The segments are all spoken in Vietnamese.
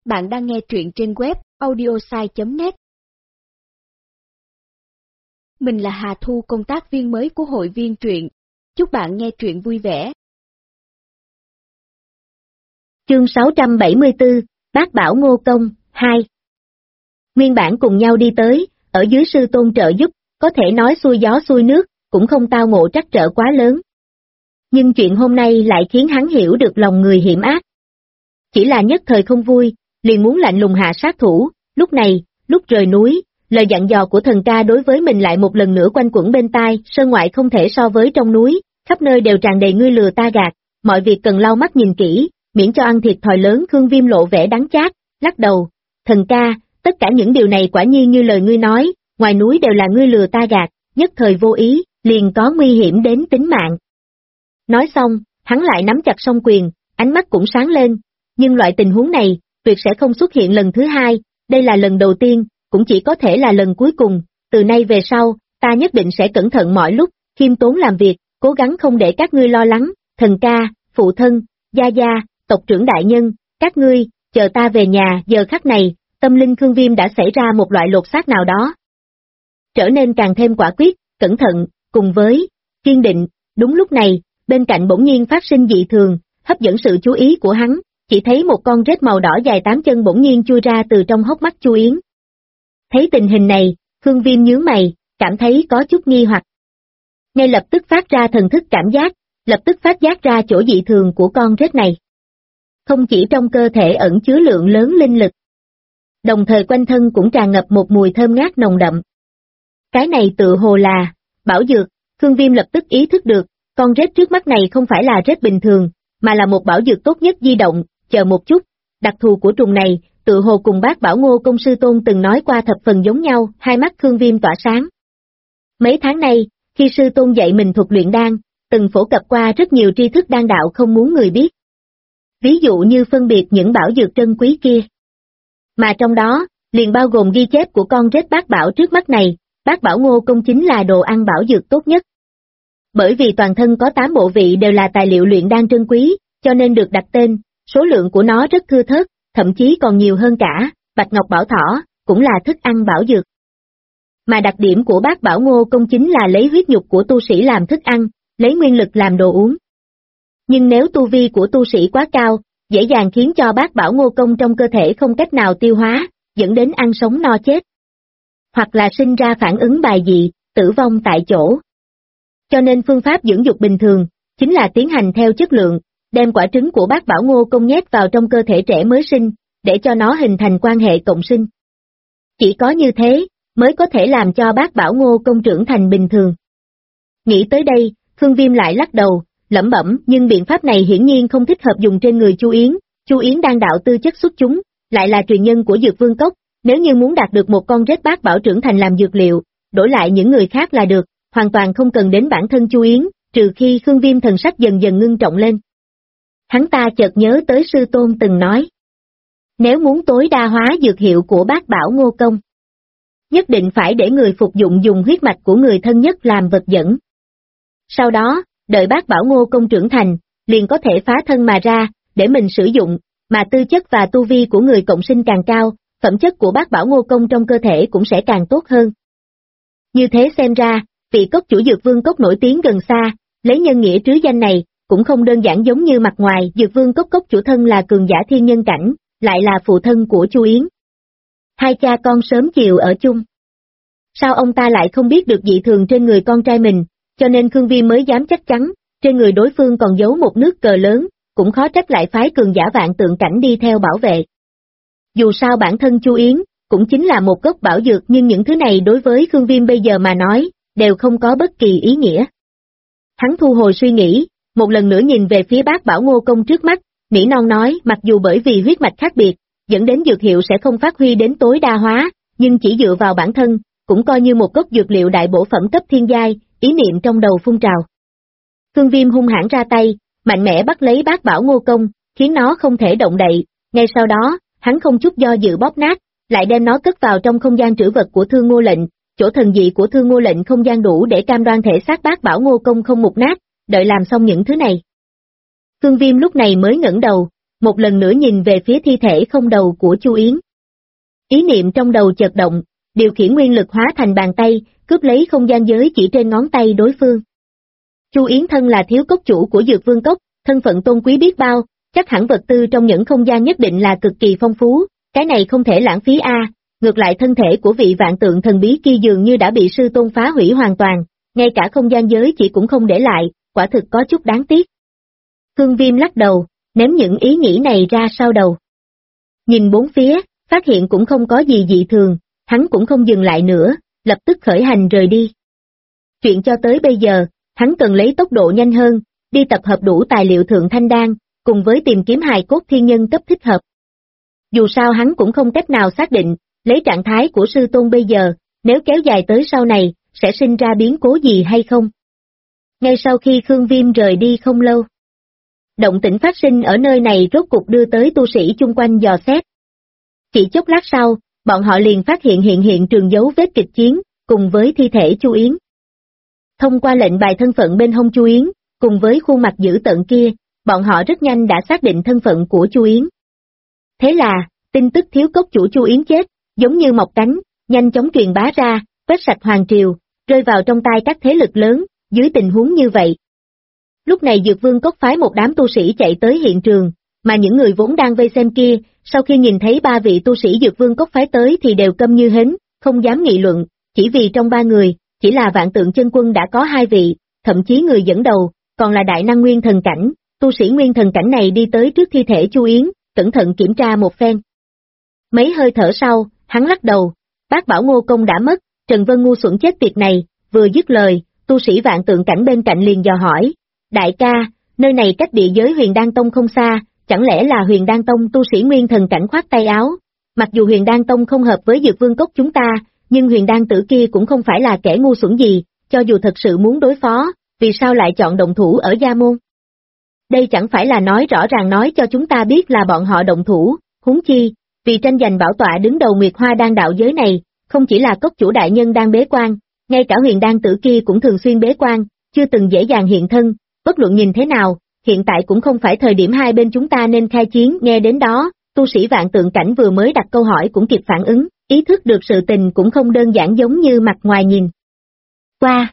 Bạn đang nghe truyện trên web audiosai.net. Mình là Hà Thu, công tác viên mới của hội viên truyện. Chúc bạn nghe truyện vui vẻ. Chương 674, Bác Bảo Ngô Công, 2. Nguyên bản cùng nhau đi tới, ở dưới sư tôn trợ giúp, có thể nói xuôi gió xuôi nước, cũng không tao ngộ trắc trở quá lớn. Nhưng chuyện hôm nay lại khiến hắn hiểu được lòng người hiểm ác. Chỉ là nhất thời không vui, liền muốn lạnh lùng hạ sát thủ, lúc này, lúc rời núi, lời dặn dò của thần ca đối với mình lại một lần nữa quanh quẩn bên tai, sơn ngoại không thể so với trong núi, khắp nơi đều tràn đầy ngươi lừa ta gạt, mọi việc cần lau mắt nhìn kỹ, miễn cho ăn thiệt thòi lớn. Khương Viêm lộ vẻ đắng chát, lắc đầu, thần ca, tất cả những điều này quả nhiên như lời ngươi nói, ngoài núi đều là ngươi lừa ta gạt, nhất thời vô ý, liền có nguy hiểm đến tính mạng. Nói xong, hắn lại nắm chặt song quyền, ánh mắt cũng sáng lên, nhưng loại tình huống này, tuyệt sẽ không xuất hiện lần thứ hai, đây là lần đầu tiên, cũng chỉ có thể là lần cuối cùng, từ nay về sau, ta nhất định sẽ cẩn thận mọi lúc, khiêm tốn làm việc, cố gắng không để các ngươi lo lắng, thần ca, phụ thân, gia gia, tộc trưởng đại nhân, các ngươi, chờ ta về nhà. Giờ khắc này, tâm linh Khương Viêm đã xảy ra một loại lột xác nào đó. Trở nên càng thêm quả quyết, cẩn thận, cùng với kiên định. Đúng lúc này, bên cạnh bỗng nhiên phát sinh dị thường, hấp dẫn sự chú ý của hắn, chỉ thấy một con rết màu đỏ dài 8 chân bỗng nhiên chui ra từ trong hốc mắt Chu Yến. Thấy tình hình này, Khương Viêm nhướng mày, cảm thấy có chút nghi hoặc. Ngay lập tức phát ra thần thức cảm giác, lập tức phát giác ra chỗ dị thường của con rết này. Không chỉ trong cơ thể ẩn chứa lượng lớn linh lực, đồng thời quanh thân cũng tràn ngập một mùi thơm ngát nồng đậm. Cái này tự hồ là bảo dược. Khương Viêm lập tức ý thức được, con rết trước mắt này không phải là rết bình thường, mà là một bảo dược tốt nhất di động. Chờ một chút, đặc thù của trùng này, tự hồ cùng Bác Bảo Ngô Công sư tôn từng nói qua thập phần giống nhau. Hai mắt Khương Viêm tỏa sáng. Mấy tháng nay, khi sư tôn dạy mình thuật luyện đan, từng phổ cập qua rất nhiều tri thức đan đạo không muốn người biết. Ví dụ như phân biệt những bảo dược trân quý kia. Mà trong đó, liền bao gồm ghi chép của con rết Bác Bảo trước mắt này, Bác Bảo Ngô Công chính là đồ ăn bảo dược tốt nhất. Bởi vì toàn thân có 8 bộ vị đều là tài liệu luyện đan trân quý, cho nên được đặt tên, số lượng của nó rất thưa thớt, thậm chí còn nhiều hơn cả Bạch Ngọc Bảo Thỏ, cũng là thức ăn bảo dược. Mà đặc điểm của Bác Bảo Ngô Công chính là lấy huyết nhục của tu sĩ làm thức ăn, lấy nguyên lực làm đồ uống. Nhưng nếu tu vi của tu sĩ quá cao, dễ dàng khiến cho Bác Bảo Ngô Công trong cơ thể không cách nào tiêu hóa, dẫn đến ăn sống no chết. Hoặc là sinh ra phản ứng bài dị, tử vong tại chỗ. Cho nên phương pháp dưỡng dục bình thường, chính là tiến hành theo chất lượng, đem quả trứng của Bác Bảo Ngô Công nhét vào trong cơ thể trẻ mới sinh, để cho nó hình thành quan hệ cộng sinh. Chỉ có như thế, mới có thể làm cho Bác Bảo Ngô Công trưởng thành bình thường. Nghĩ tới đây, Khương Viêm lại lắc đầu, lẩm bẩm, nhưng biện pháp này hiển nhiên không thích hợp dùng trên người Chu Yến. Chu Yến đan đạo tư chất xuất chúng, lại là truyền nhân của Dược Vương Cốc, nếu như muốn đạt được một con rết Bác Bảo trưởng thành làm dược liệu, đổi lại những người khác là được, hoàn toàn không cần đến bản thân Chu Yến, trừ khi Khương Viêm thần sắc dần dần ngưng trọng lên. Hắn ta chợt nhớ tới sư tôn từng nói, nếu muốn tối đa hóa dược hiệu của Bác Bảo Ngô Công, nhất định phải để người phục dụng dùng huyết mạch của người thân nhất làm vật dẫn. Sau đó, đợi Bác Bảo Ngô Công trưởng thành, liền có thể phá thân mà ra, để mình sử dụng, mà tư chất và tu vi của người cộng sinh càng cao, phẩm chất của Bác Bảo Ngô Công trong cơ thể cũng sẽ càng tốt hơn. Như thế xem ra, vị cốc chủ Dược Vương Cốc nổi tiếng gần xa, lấy nhân nghĩa trứ danh này, cũng không đơn giản giống như mặt ngoài. Dược Vương Cốc cốc chủ thân là cường giả thiên nhân cảnh, lại là phụ thân của Chu Yến. Hai cha con sớm chiều ở chung. Sao ông ta lại không biết được dị thường trên người con trai mình, cho nên Khương Viêm mới dám chắc chắn, trên người đối phương còn giấu một nước cờ lớn, cũng khó trách lại phái cường giả vạn tượng cảnh đi theo bảo vệ. Dù sao bản thân Chu Yến, cũng chính là một gốc bảo dược, nhưng những thứ này đối với Khương Viêm bây giờ mà nói, đều không có bất kỳ ý nghĩa. Hắn thu hồi suy nghĩ, một lần nữa nhìn về phía Bác Bảo Ngô Công trước mắt, nỉ non nói, mặc dù bởi vì huyết mạch khác biệt, dẫn đến dược hiệu sẽ không phát huy đến tối đa hóa, nhưng chỉ dựa vào bản thân, cũng coi như một gốc dược liệu đại bổ phẩm cấp thiên giai. Ý niệm trong đầu phun trào. Khương Viêm hung hãn ra tay, mạnh mẽ bắt lấy Bác Bảo Ngô Công, khiến nó không thể động đậy, ngay sau đó, hắn không chút do dự bóp nát, lại đem nó cất vào trong không gian trữ vật của Thương Ngô Lệnh. Chỗ thần dị của Thương Ngô Lệnh không gian đủ để cam đoan thể xác Bác Bảo Ngô Công không mục nát, đợi làm xong những thứ này. Khương Viêm lúc này mới ngẩng đầu, một lần nữa nhìn về phía thi thể không đầu của Chu Yến. Ý niệm trong đầu chợt động, điều khiển nguyên lực hóa thành bàn tay, cướp lấy không gian giới chỉ trên ngón tay đối phương. Chu Yến thân là thiếu cốc chủ của Dược Vương Cốc, thân phận tôn quý biết bao, chắc hẳn vật tư trong những không gian nhất định là cực kỳ phong phú, cái này không thể lãng phí a. Ngược lại thân thể của vị vạn tượng thần bí kia dường như đã bị sư tôn phá hủy hoàn toàn, ngay cả không gian giới chỉ cũng không để lại, quả thực có chút đáng tiếc. Khương Viêm lắc đầu, ném những ý nghĩ này ra sau đầu. Nhìn bốn phía, phát hiện cũng không có gì dị thường, hắn cũng không dừng lại nữa, lập tức khởi hành rời đi. Chuyện cho tới bây giờ, hắn cần lấy tốc độ nhanh hơn, đi tập hợp đủ tài liệu thượng thanh đan, cùng với tìm kiếm hài cốt thiên nhân cấp thích hợp. Dù sao hắn cũng không cách nào xác định, lấy trạng thái của sư tôn bây giờ, nếu kéo dài tới sau này, sẽ sinh ra biến cố gì hay không. Ngay sau khi Khương Viêm rời đi không lâu, động tĩnh phát sinh ở nơi này rốt cục đưa tới tu sĩ chung quanh dò xét. Chỉ chốc lát sau, bọn họ liền phát hiện trường dấu vết kịch chiến, cùng với thi thể Chu Yến. Thông qua lệnh bài thân phận bên hông Chu Yến, cùng với khuôn mặt dữ tợn kia, bọn họ rất nhanh đã xác định thân phận của Chu Yến. Thế là, tin tức thiếu cốc chủ Chu Yến chết, giống như mọc cánh, nhanh chóng truyền bá ra, quét sạch hoàng triều, rơi vào trong tay các thế lực lớn, dưới tình huống như vậy. Lúc này Dược Vương Cốc phái một đám tu sĩ chạy tới hiện trường, mà những người vốn đang vây xem kia, sau khi nhìn thấy ba vị tu sĩ Dược Vương Cốc phái tới thì đều câm như hến, không dám nghị luận, chỉ vì trong ba người, chỉ là Vạn Tượng Chân Quân đã có hai vị, thậm chí người dẫn đầu, còn là đại năng nguyên thần cảnh, tu sĩ nguyên thần cảnh này đi tới trước thi thể Chu Yến, cẩn thận kiểm tra một phen. Mấy hơi thở sau, hắn lắc đầu, bác bảo Ngô Công đã mất, Trần Vân ngu xuẩn chết tiệt này, vừa dứt lời, tu sĩ Vạn Tượng cảnh bên cạnh liền dò hỏi, đại ca, nơi này cách địa giới Huyền Đan Tông không xa, chẳng lẽ là Huyền Đan Tông? Tu sĩ nguyên thần cảnh khoát tay áo, mặc dù Huyền Đan Tông không hợp với Dược Vương Cốc chúng ta, nhưng Huyền Đan tử kia cũng không phải là kẻ ngu xuẩn gì, cho dù thật sự muốn đối phó, vì sao lại chọn động thủ ở Gia Môn? Đây chẳng phải là nói rõ ràng nói cho chúng ta biết là bọn họ động thủ, huống chi, vì tranh giành bảo tọa đứng đầu Nguyệt Hoa Đan đạo giới này, không chỉ là cốc chủ đại nhân đang bế quan, ngay cả Huyền Đan tử kia cũng thường xuyên bế quan, chưa từng dễ dàng hiện thân, bất luận nhìn thế nào, hiện tại cũng không phải thời điểm hai bên chúng ta nên khai chiến. Nghe đến đó, tu sĩ Vạn Tượng cảnh vừa mới đặt câu hỏi cũng kịp phản ứng, ý thức được sự tình cũng không đơn giản giống như mặt ngoài nhìn. Qua.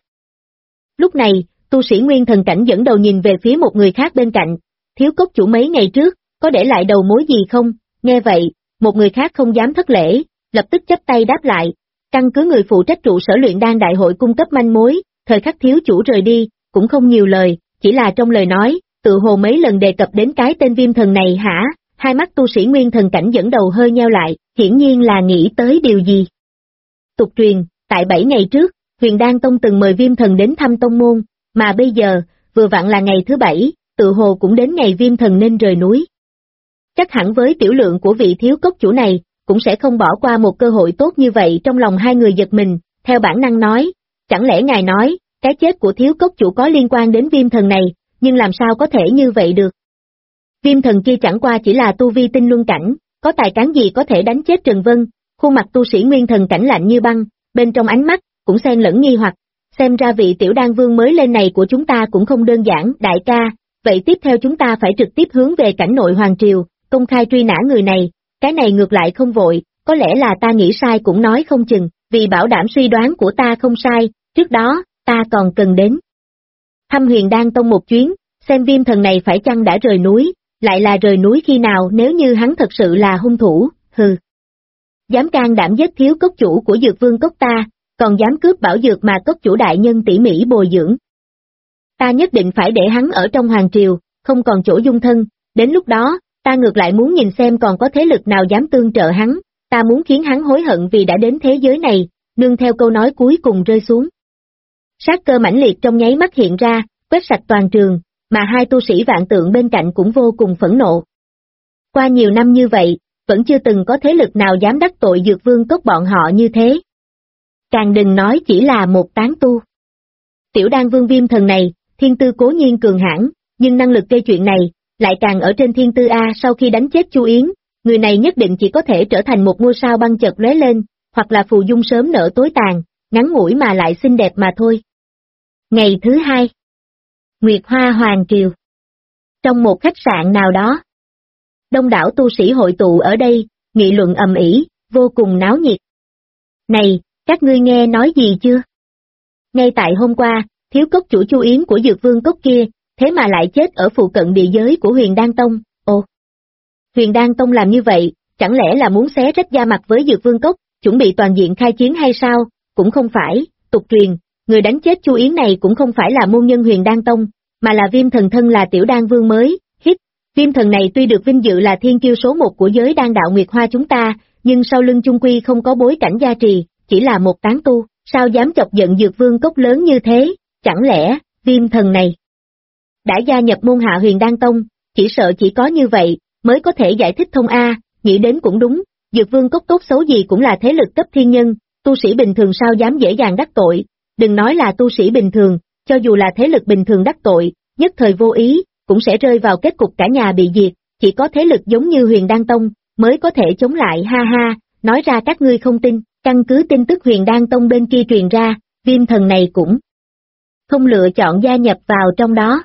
Lúc này, tu sĩ nguyên thần cảnh dẫn đầu nhìn về phía một người khác bên cạnh, thiếu cốc chủ mấy ngày trước, có để lại đầu mối gì không? Nghe vậy, một người khác không dám thất lễ, lập tức chắp tay đáp lại, căn cứ người phụ trách trụ sở luyện đan đại hội cung cấp manh mối, thời khắc thiếu chủ rời đi, cũng không nhiều lời, chỉ là trong lời nói, tự hồ mấy lần đề cập đến cái tên Viêm Thần này hả? Hai mắt tu sĩ nguyên thần cảnh dẫn đầu hơi nheo lại, hiển nhiên là nghĩ tới điều gì. Tục truyền, tại 7 ngày trước, Huyền Đan Tông từng mời Viêm Thần đến thăm tông môn, mà bây giờ, vừa vặn là ngày thứ 7, tự hồ cũng đến ngày Viêm Thần nên rời núi. Chắc hẳn với tiểu lượng của vị thiếu cốc chủ này, cũng sẽ không bỏ qua một cơ hội tốt như vậy. Trong lòng hai người giật mình, theo bản năng nói, chẳng lẽ ngài nói, cái chết của thiếu cốc chủ có liên quan đến Viêm Thần này, nhưng làm sao có thể như vậy được? Viêm Thần kia chẳng qua chỉ là tu vi tinh luân cảnh, có tài cán gì có thể đánh chết Trần Vân? Khuôn mặt tu sĩ nguyên thần cảnh lạnh như băng, bên trong ánh mắt cũng xen lẫn nghi hoặc, xem ra vị tiểu đan vương mới lên này của chúng ta cũng không đơn giản. Đại ca, vậy tiếp theo chúng ta phải trực tiếp hướng về cảnh nội hoàng triều, công khai truy nã người này. Cái này ngược lại không vội, có lẽ là ta nghĩ sai cũng nói không chừng, vì bảo đảm suy đoán của ta không sai, trước đó, ta còn cần đến thăm Huyền Đan Tông một chuyến, xem Viêm Thần này phải chăng đã rời núi, lại là rời núi khi nào nếu như hắn thật sự là hung thủ. Hừ. Dám can đảm giết thiếu cốc chủ của Dược Vương Cốc ta, còn dám cướp bảo dược mà cốc chủ đại nhân tỉ mỉ bồi dưỡng. Ta nhất định phải để hắn ở trong hoàng triều, không còn chỗ dung thân, đến lúc đó, ta ngược lại muốn nhìn xem còn có thế lực nào dám tương trợ hắn, ta muốn khiến hắn hối hận vì đã đến thế giới này, nương theo câu nói cuối cùng rơi xuống. Sát cơ mãnh liệt trong nháy mắt hiện ra, quét sạch toàn trường, mà hai tu sĩ Vạn Tượng bên cạnh cũng vô cùng phẫn nộ. Qua nhiều năm như vậy, vẫn chưa từng có thế lực nào dám đắc tội Dược Vương Cốc bọn họ như thế. Càng đừng nói chỉ là một tán tu. Tiểu đan vương Viêm Thần này, thiên tư cố nhiên cường hãn, nhưng năng lực gây chuyện này, lại càng ở trên thiên tư A. Sau khi đánh chết Chu Yến, người này nhất định chỉ có thể trở thành một ngôi sao băng chợt lóe lên, hoặc là phù dung sớm nở tối tàn, ngắn ngủi mà lại xinh đẹp mà thôi. Ngày thứ 2, Nguyệt Hoa Hoàng Triều. Trong một khách sạn nào đó, Đông đảo tu sĩ hội tụ ở đây, nghị luận ầm ĩ, vô cùng náo nhiệt. Này, các ngươi nghe nói gì chưa? Ngay tại hôm qua, thiếu cốc chủ Chu Yến của Dược Vương Cốc kia, thế mà lại chết ở phụ cận địa giới của Huyền Đan Tông. Ồ! Huyền Đan Tông làm như vậy, chẳng lẽ là muốn xé rách da mặt với Dược Vương Cốc, chuẩn bị toàn diện khai chiến hay sao? Cũng không phải, tục truyền, người đánh chết Chu Yến này cũng không phải là môn nhân Huyền Đan Tông, mà là Viêm Thần thân là tiểu đan vương mới. Viêm Thần này tuy được vinh dự là thiên kiêu số một của giới đan đạo Nguyệt Hoa chúng ta, nhưng sau lưng chung quy không có bối cảnh gia trì, chỉ là một tán tu, sao dám chọc giận Dược Vương Cốc lớn như thế? Chẳng lẽ, Viêm Thần này đã gia nhập môn hạ Huyền Đan Tông, chỉ sợ chỉ có như vậy, mới có thể giải thích thông A, nghĩ đến cũng đúng, Dược Vương Cốc tốt xấu gì cũng là thế lực cấp thiên nhân, tu sĩ bình thường sao dám dễ dàng đắc tội, đừng nói là tu sĩ bình thường, cho dù là thế lực bình thường đắc tội, nhất thời vô ý, cũng sẽ rơi vào kết cục cả nhà bị diệt, chỉ có thế lực giống như Huyền Đan Tông, mới có thể chống lại ha ha, nói ra các ngươi không tin, căn cứ tin tức Huyền Đan Tông bên kia truyền ra, Viêm Thần này cũng không lựa chọn gia nhập vào trong đó.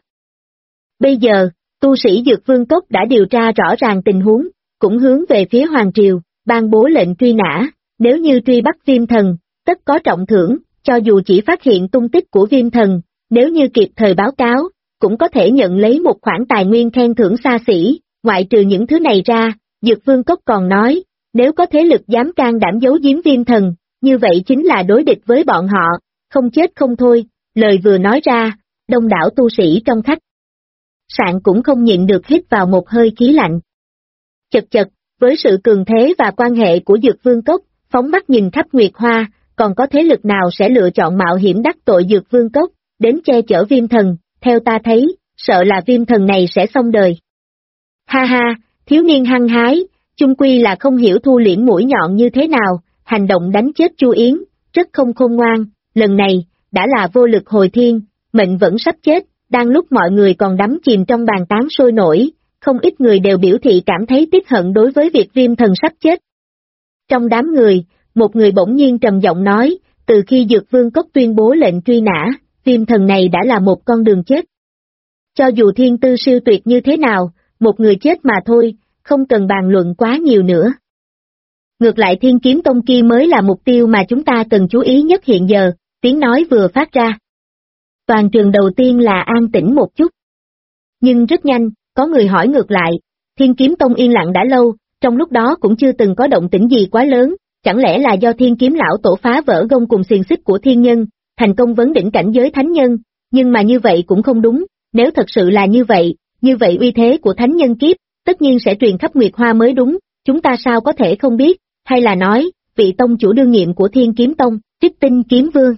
Bây giờ, tu sĩ Dược Vương Cốc đã điều tra rõ ràng tình huống, cũng hướng về phía Hoàng Triều, ban bố lệnh truy nã, nếu như truy bắt Viêm Thần, tất có trọng thưởng, cho dù chỉ phát hiện tung tích của Viêm Thần, nếu như kịp thời báo cáo, cũng có thể nhận lấy một khoản tài nguyên khen thưởng xa xỉ, ngoại trừ những thứ này ra, Dược Vương Cốc còn nói, nếu có thế lực dám can đảm giấu giếm Viêm Thần, như vậy chính là đối địch với bọn họ, không chết không thôi, lời vừa nói ra, đông đảo tu sĩ trong khách sạn cũng không nhịn được hít vào một hơi khí lạnh. Chật chật, với sự cường thế và quan hệ của Dược Vương Cốc, phóng mắt nhìn khắp Nguyệt Hoa, còn có thế lực nào sẽ lựa chọn mạo hiểm đắc tội Dược Vương Cốc, đến che chở Viêm Thần, theo ta thấy, sợ là Viêm Thần này sẽ xong đời. Ha ha, thiếu niên hăng hái, chung quy là không hiểu thu liễm mũi nhọn như thế nào, hành động đánh chết Chu Yến, rất không khôn ngoan, lần này, đã là vô lực hồi thiên, mệnh vẫn sắp chết, đang lúc mọi người còn đắm chìm trong bàn tán sôi nổi, không ít người đều biểu thị cảm thấy tiếc hận đối với việc Viêm Thần sắp chết. Trong đám người, một người bỗng nhiên trầm giọng nói, từ khi Dược Vương Cốc tuyên bố lệnh truy nã, Viêm Thần này đã là một con đường chết. Cho dù thiên tư siêu tuyệt như thế nào, một người chết mà thôi, không cần bàn luận quá nhiều nữa. Ngược lại Thiên Kiếm Tông kia mới là mục tiêu mà chúng ta cần chú ý nhất hiện giờ, tiếng nói vừa phát ra. Toàn trường đầu tiên là an tĩnh một chút. Nhưng rất nhanh, có người hỏi ngược lại, Thiên Kiếm Tông yên lặng đã lâu, trong lúc đó cũng chưa từng có động tĩnh gì quá lớn, chẳng lẽ là do Thiên Kiếm Lão Tổ phá vỡ gông cùng xiềng xích của thiên nhân, thành công vấn đỉnh cảnh giới thánh nhân, nhưng mà như vậy cũng không đúng, nếu thật sự là như vậy uy thế của thánh nhân kiếp, tất nhiên sẽ truyền khắp Nguyệt Hoa mới đúng, chúng ta sao có thể không biết, hay là nói, vị tông chủ đương nhiệm của Thiên Kiếm Tông, Trích Tinh Kiếm Vương.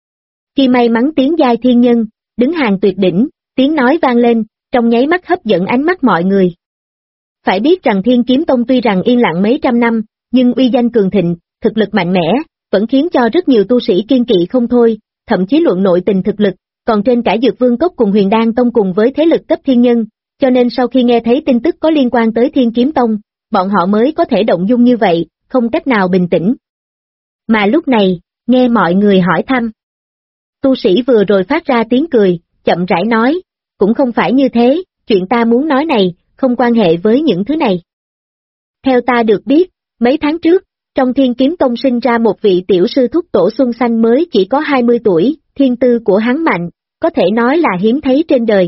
Khi may mắn tiến giai thiên nhân, đứng hàng tuyệt đỉnh, tiếng nói vang lên, trong nháy mắt hấp dẫn ánh mắt mọi người. Phải biết rằng Thiên Kiếm Tông tuy rằng yên lặng mấy trăm năm, nhưng uy danh cường thịnh, thực lực mạnh mẽ, vẫn khiến cho rất nhiều tu sĩ kiên kỵ không thôi, thậm chí luận nội tình thực lực, còn trên cả Dược Vương Cốc cùng Huyền Đan Tông cùng với thế lực cấp thiên nhân, cho nên sau khi nghe thấy tin tức có liên quan tới Thiên Kiếm Tông, bọn họ mới có thể động dung như vậy, không cách nào bình tĩnh. Mà lúc này, nghe mọi người hỏi thăm. Tu sĩ vừa rồi phát ra tiếng cười, chậm rãi nói, cũng không phải như thế, chuyện ta muốn nói này, không quan hệ với những thứ này. Theo ta được biết, mấy tháng trước, trong Thiên Kiếm Tông sinh ra một vị tiểu sư thúc tổ Xuân Xanh mới chỉ có 20 tuổi, thiên tư của hắn mạnh, có thể nói là hiếm thấy trên đời.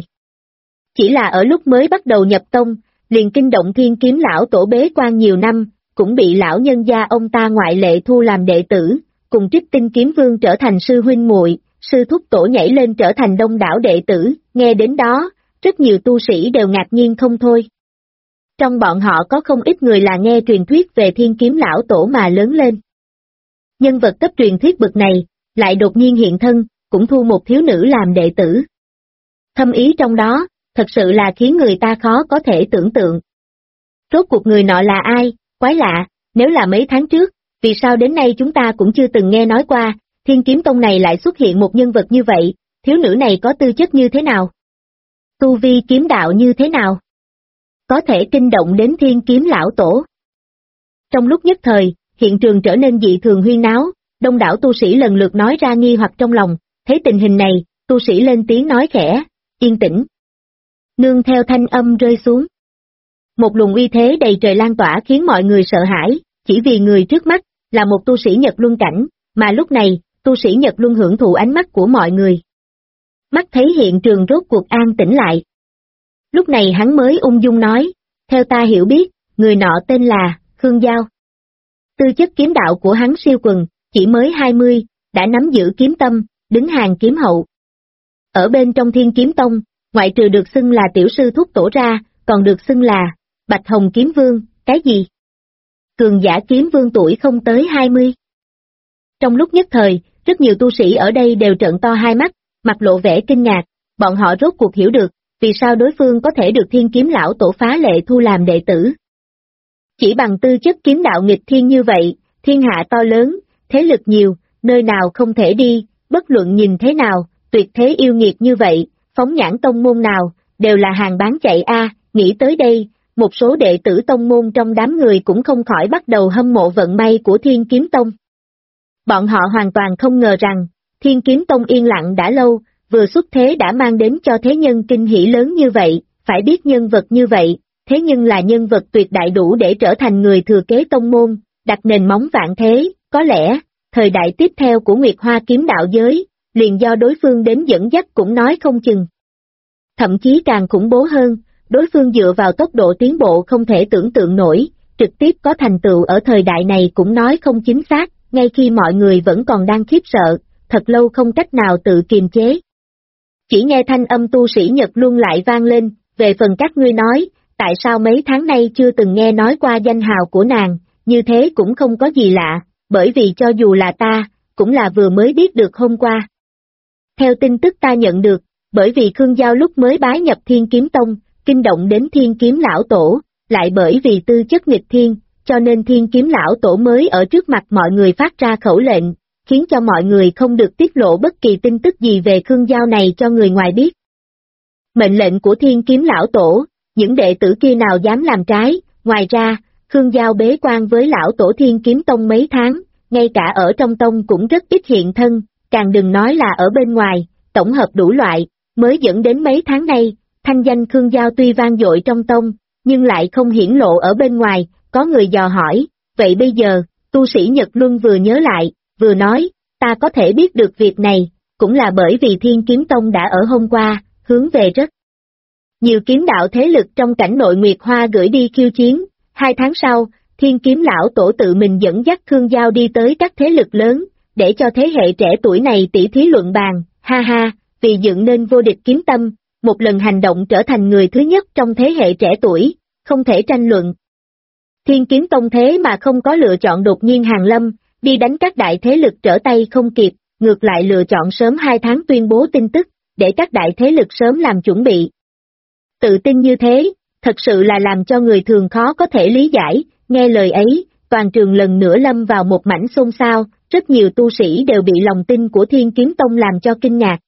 Chỉ là ở lúc mới bắt đầu nhập tông, liền kinh động Thiên Kiếm Lão Tổ bế quan nhiều năm, cũng bị lão nhân gia ông ta ngoại lệ thu làm đệ tử, cùng Trích Tinh Kiếm Vương trở thành sư huynh muội, sư thúc tổ nhảy lên trở thành đông đảo đệ tử, nghe đến đó, rất nhiều tu sĩ đều ngạc nhiên không thôi. Trong bọn họ có không ít người là nghe truyền thuyết về Thiên Kiếm Lão Tổ mà lớn lên. Nhân vật cấp truyền thuyết bậc này, lại đột nhiên hiện thân, cũng thu một thiếu nữ làm đệ tử. Thâm ý trong đó, thật sự là khiến người ta khó có thể tưởng tượng. Rốt cuộc người nọ là ai, quái lạ, nếu là mấy tháng trước, vì sao đến nay chúng ta cũng chưa từng nghe nói qua, Thiên Kiếm Tông này lại xuất hiện một nhân vật như vậy, thiếu nữ này có tư chất như thế nào? Tu vi kiếm đạo như thế nào? Có thể kinh động đến Thiên Kiếm Lão Tổ. Trong lúc nhất thời, hiện trường trở nên dị thường huyên náo, đông đảo tu sĩ lần lượt nói ra nghi hoặc trong lòng, thấy tình hình này, tu sĩ lên tiếng nói khẽ, yên tĩnh. Nương theo thanh âm rơi xuống. Một luồng uy thế đầy trời lan tỏa khiến mọi người sợ hãi, chỉ vì người trước mắt là một tu sĩ Nhật Luân cảnh, mà lúc này, tu sĩ Nhật Luân hưởng thụ ánh mắt của mọi người. Mắt thấy hiện trường rốt cuộc an tĩnh lại. Lúc này hắn mới ung dung nói, theo ta hiểu biết, người nọ tên là Khương Giao. Tư chất kiếm đạo của hắn siêu quần, chỉ mới 20, đã nắm giữ kiếm tâm, đứng hàng kiếm hậu. Ở bên trong Thiên Kiếm Tông, ngoại trừ được xưng là tiểu sư thúc tổ ra, còn được xưng là Bạch Hồng Kiếm Vương, cái gì? Cường giả kiếm vương tuổi không tới 20. Trong lúc nhất thời, rất nhiều tu sĩ ở đây đều trợn to hai mắt, mặt lộ vẻ kinh ngạc, bọn họ rốt cuộc hiểu được, vì sao đối phương có thể được Thiên Kiếm lão tổ phá lệ thu làm đệ tử. Chỉ bằng tư chất kiếm đạo nghịch thiên như vậy, thiên hạ to lớn, thế lực nhiều, nơi nào không thể đi, bất luận nhìn thế nào, tuyệt thế yêu nghiệt như vậy, phóng nhãn tông môn nào, đều là hàng bán chạy a. Nghĩ tới đây, một số đệ tử tông môn trong đám người cũng không khỏi bắt đầu hâm mộ vận may của Thiên Kiếm Tông. Bọn họ hoàn toàn không ngờ rằng, Thiên Kiếm Tông yên lặng đã lâu, vừa xuất thế đã mang đến cho thế nhân kinh hỉ lớn như vậy, phải biết nhân vật như vậy, thế nhưng là nhân vật tuyệt đại đủ để trở thành người thừa kế tông môn, đặt nền móng vạn thế, có lẽ, thời đại tiếp theo của Nguyệt Hoa kiếm đạo giới, liền do đối phương đến dẫn dắt cũng nói không chừng. Thậm chí càng khủng bố hơn, đối phương dựa vào tốc độ tiến bộ không thể tưởng tượng nổi, trực tiếp có thành tựu ở thời đại này cũng nói không chính xác, ngay khi mọi người vẫn còn đang khiếp sợ, thật lâu không cách nào tự kiềm chế. Chỉ nghe thanh âm tu sĩ Nhật Luân lại vang lên, về phần các ngươi nói, tại sao mấy tháng nay chưa từng nghe nói qua danh hào của nàng, như thế cũng không có gì lạ, bởi vì cho dù là ta, cũng là vừa mới biết được hôm qua. Theo tin tức ta nhận được, bởi vì Khương Giao lúc mới bái nhập Thiên Kiếm Tông, kinh động đến Thiên Kiếm lão tổ, lại bởi vì tư chất nghịch thiên, cho nên Thiên Kiếm lão tổ mới ở trước mặt mọi người phát ra khẩu lệnh, khiến cho mọi người không được tiết lộ bất kỳ tin tức gì về Khương Giao này cho người ngoài biết. Mệnh lệnh của Thiên Kiếm lão tổ, những đệ tử kia nào dám làm trái, ngoài ra, Khương Giao bế quan với lão tổ Thiên Kiếm Tông mấy tháng, ngay cả ở trong tông cũng rất ít hiện thân, càng đừng nói là ở bên ngoài, tổng hợp đủ loại, mới dẫn đến mấy tháng nay, thanh danh Khương Giao tuy vang dội trong tông, nhưng lại không hiển lộ ở bên ngoài, có người dò hỏi, vậy bây giờ, tu sĩ Nhật Luân vừa nhớ lại, vừa nói, ta có thể biết được việc này, cũng là bởi vì Thiên Kiếm Tông đã ở hôm qua, hướng về rất nhiều kiếm đạo thế lực trong cảnh nội Nguyệt Hoa gửi đi khiêu chiến, 2 tháng sau, Thiên Kiếm lão tổ tự mình dẫn dắt Khương Giao đi tới các thế lực lớn, để cho thế hệ trẻ tuổi này tỉ thí luận bàn, ha ha, vì dựng nên vô địch kiếm tâm, một lần hành động trở thành người thứ nhất trong thế hệ trẻ tuổi, không thể tranh luận. Thiên Kiếm Tông thế mà không có lựa chọn đột nhiên hàng lâm, đi đánh các đại thế lực trở tay không kịp, ngược lại lựa chọn sớm 2 tháng tuyên bố tin tức, để các đại thế lực sớm làm chuẩn bị. Tự tin như thế, thật sự là làm cho người thường khó có thể lý giải, nghe lời ấy, toàn trường lần nữa lâm vào một mảnh xôn xao, rất nhiều tu sĩ đều bị lòng tin của Thiên Kiếm Tông làm cho kinh ngạc.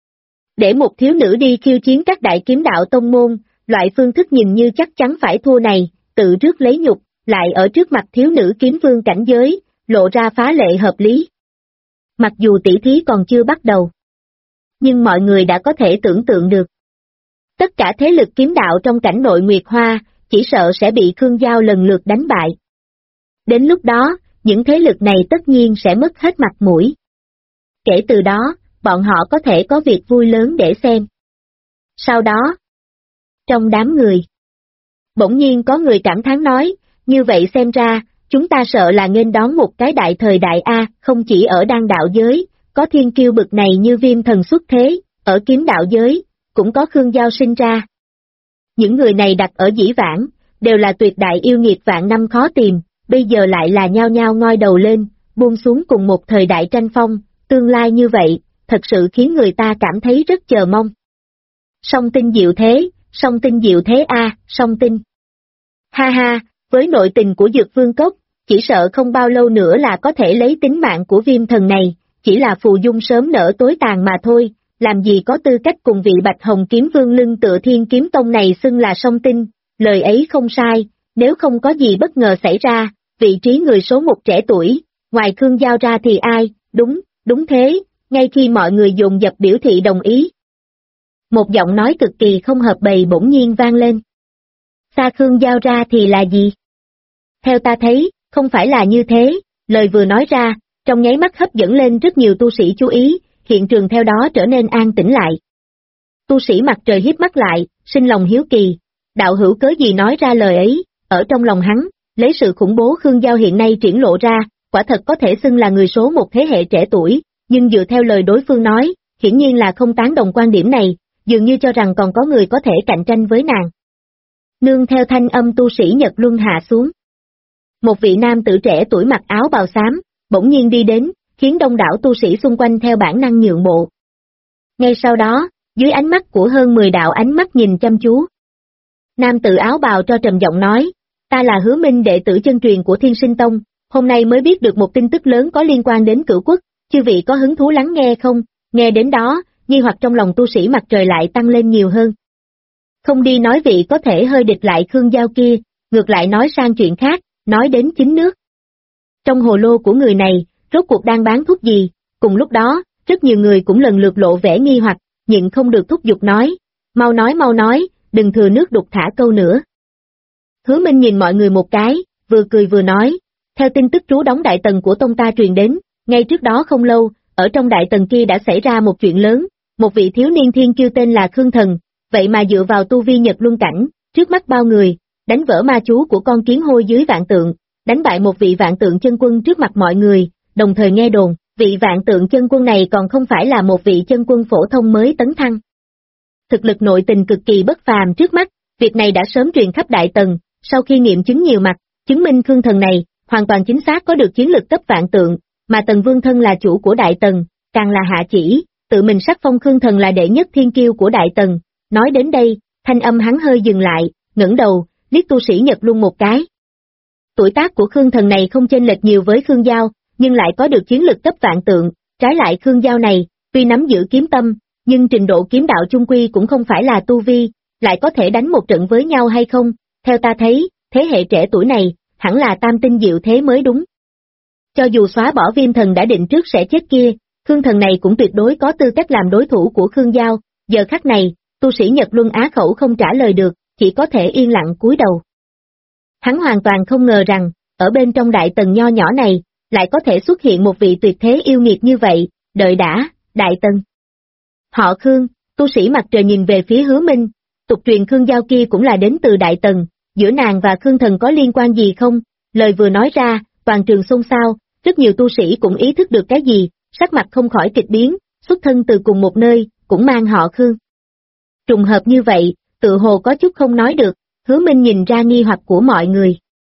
Để một thiếu nữ đi khiêu chiến các đại kiếm đạo tông môn, loại phương thức nhìn như chắc chắn phải thua này, tự rước lấy nhục, lại ở trước mặt thiếu nữ kiếm vương cảnh giới, lộ ra phá lệ hợp lý. Mặc dù tỷ thí còn chưa bắt đầu, nhưng mọi người đã có thể tưởng tượng được. Tất cả thế lực kiếm đạo trong cảnh nội Nguyệt Hoa, chỉ sợ sẽ bị Khương Giao lần lượt đánh bại. Đến lúc đó, những thế lực này tất nhiên sẽ mất hết mặt mũi. Kể từ đó, bọn họ có thể có việc vui lớn để xem. Sau đó, trong đám người, bỗng nhiên có người cảm thán nói, như vậy xem ra, chúng ta sợ là nghênh đón một cái đại thời đại A, không chỉ ở đan đạo giới, có thiên kiêu bực này như Viêm Thần xuất thế, ở kiếm đạo giới, cũng có Khương Giao sinh ra. Những người này đặt ở dĩ vãng, đều là tuyệt đại yêu nghiệt vạn năm khó tìm, bây giờ lại là nhao nhao ngoi đầu lên, buông xuống cùng một thời đại tranh phong, tương lai như vậy, thật sự khiến người ta cảm thấy rất chờ mong. Song tinh diệu thế, song tinh diệu thế a, song tinh. Ha ha, với nội tình của Dược Vương Cốc, chỉ sợ không bao lâu nữa là có thể lấy tính mạng của Viêm Thần này, chỉ là phù dung sớm nở tối tàn mà thôi, làm gì có tư cách cùng vị Bạch Hồng Kiếm Vương lưng tựa Thiên Kiếm Tông này xưng là song tinh, lời ấy không sai, nếu không có gì bất ngờ xảy ra, vị trí người số 1 trẻ tuổi, ngoài Khương Giao ra thì ai, đúng thế, ngay khi mọi người dồn dập biểu thị đồng ý. Một giọng nói cực kỳ không hợp bầy bỗng nhiên vang lên. Xa Khương Giao ra thì là gì? Theo ta thấy, không phải là như thế, lời vừa nói ra, trong nháy mắt hấp dẫn lên rất nhiều tu sĩ chú ý, hiện trường theo đó trở nên an tĩnh lại. Tu sĩ mặt trời híp mắt lại, sinh lòng hiếu kỳ, đạo hữu cớ gì nói ra lời ấy, ở trong lòng hắn, lấy sự khủng bố Khương Giao hiện nay triển lộ ra, quả thật có thể xưng là người số một thế hệ trẻ tuổi, nhưng dựa theo lời đối phương nói, hiển nhiên là không tán đồng quan điểm này, dường như cho rằng còn có người có thể cạnh tranh với nàng. Nương theo thanh âm tu sĩ Nhật Luân hạ xuống. Một vị nam tử trẻ tuổi mặc áo bào xám, bỗng nhiên đi đến, khiến đông đảo tu sĩ xung quanh theo bản năng nhượng bộ. Ngay sau đó, dưới ánh mắt của hơn 10 đạo ánh mắt nhìn chăm chú. Nam tử áo bào cho trầm giọng nói, ta là Hứa Minh đệ tử chân truyền của Thiên Sinh Tông, hôm nay mới biết được một tin tức lớn có liên quan đến Cửu Quốc, chư vị có hứng thú lắng nghe không? Nghe đến đó, nghi hoặc trong lòng tu sĩ mặt trời lại tăng lên nhiều hơn. Không đi nói vị có thể hơi địch lại Khương Giao kia, ngược lại nói sang chuyện khác, nói đến chính nước. Trong hồ lô của người này, rốt cuộc đang bán thuốc gì? Cùng lúc đó, rất nhiều người cũng lần lượt lộ vẻ nghi hoặc, nhịn không được thúc giục nói, mau nói, đừng thừa nước đục thả câu nữa. Hứa Minh nhìn mọi người một cái, vừa cười vừa nói, theo tin tức trú đóng đại tầng của tông ta truyền đến, ngay trước đó không lâu, ở trong đại tầng kia đã xảy ra một chuyện lớn, một vị thiếu niên thiên kiêu tên là Khương Thần, vậy mà dựa vào tu vi Nhật Luân cảnh, trước mắt bao người, đánh vỡ ma chú của con kiến hôi dưới vạn tượng, đánh bại một vị vạn tượng chân quân trước mặt mọi người, đồng thời nghe đồn, vị vạn tượng chân quân này còn không phải là một vị chân quân phổ thông mới tấn thăng. Thực lực nội tình cực kỳ bất phàm trước mắt, việc này đã sớm truyền khắp đại tầng, sau khi nghiệm chứng nhiều mặt, chứng minh Khương Thần này, hoàn toàn chính xác có được chiến lực cấp vạn tượng, mà Tần Vương thân là chủ của đại tầng, càng là hạ chỉ, tự mình sắc phong Khương Thần là đệ nhất thiên kiêu của đại tầng. Nói đến đây, thanh âm hắn hơi dừng lại, ngẩng đầu, liếc tu sĩ Nhật Luân một cái. Tuổi tác của Khương Thần này không chênh lệch nhiều với Khương Giao, nhưng lại có được chiến lực cấp vạn tượng, trái lại Khương Giao này, tuy nắm giữ kiếm tâm, nhưng trình độ kiếm đạo chung quy cũng không phải là tu vi, lại có thể đánh một trận với nhau hay không, theo ta thấy, thế hệ trẻ tuổi này, hẳn là tam tinh diệu thế mới đúng. Cho dù xóa bỏ Viêm Thần đã định trước sẽ chết kia, Khương Thần này cũng tuyệt đối có tư cách làm đối thủ của Khương Giao, giờ khắc này, tu sĩ Nhật Luân á khẩu không trả lời được, chỉ có thể yên lặng cúi đầu. Hắn hoàn toàn không ngờ rằng, ở bên trong đại tầng nho nhỏ này, lại có thể xuất hiện một vị tuyệt thế yêu nghiệt như vậy, đợi đã, đại tầng. Họ Khương, tu sĩ mặt trời nhìn về phía Hứa Minh, tục truyền Khương Giao kia cũng là đến từ đại tầng, giữa nàng và Khương Thần có liên quan gì không? Lời vừa nói ra, toàn trường xôn xao, rất nhiều tu sĩ cũng ý thức được cái gì, sắc mặt không khỏi kịch biến, xuất thân từ cùng một nơi, cũng mang họ Khương. Trùng hợp như vậy, tự hồ có chút không nói được, Hứa Minh nhìn ra nghi hoặc của mọi người.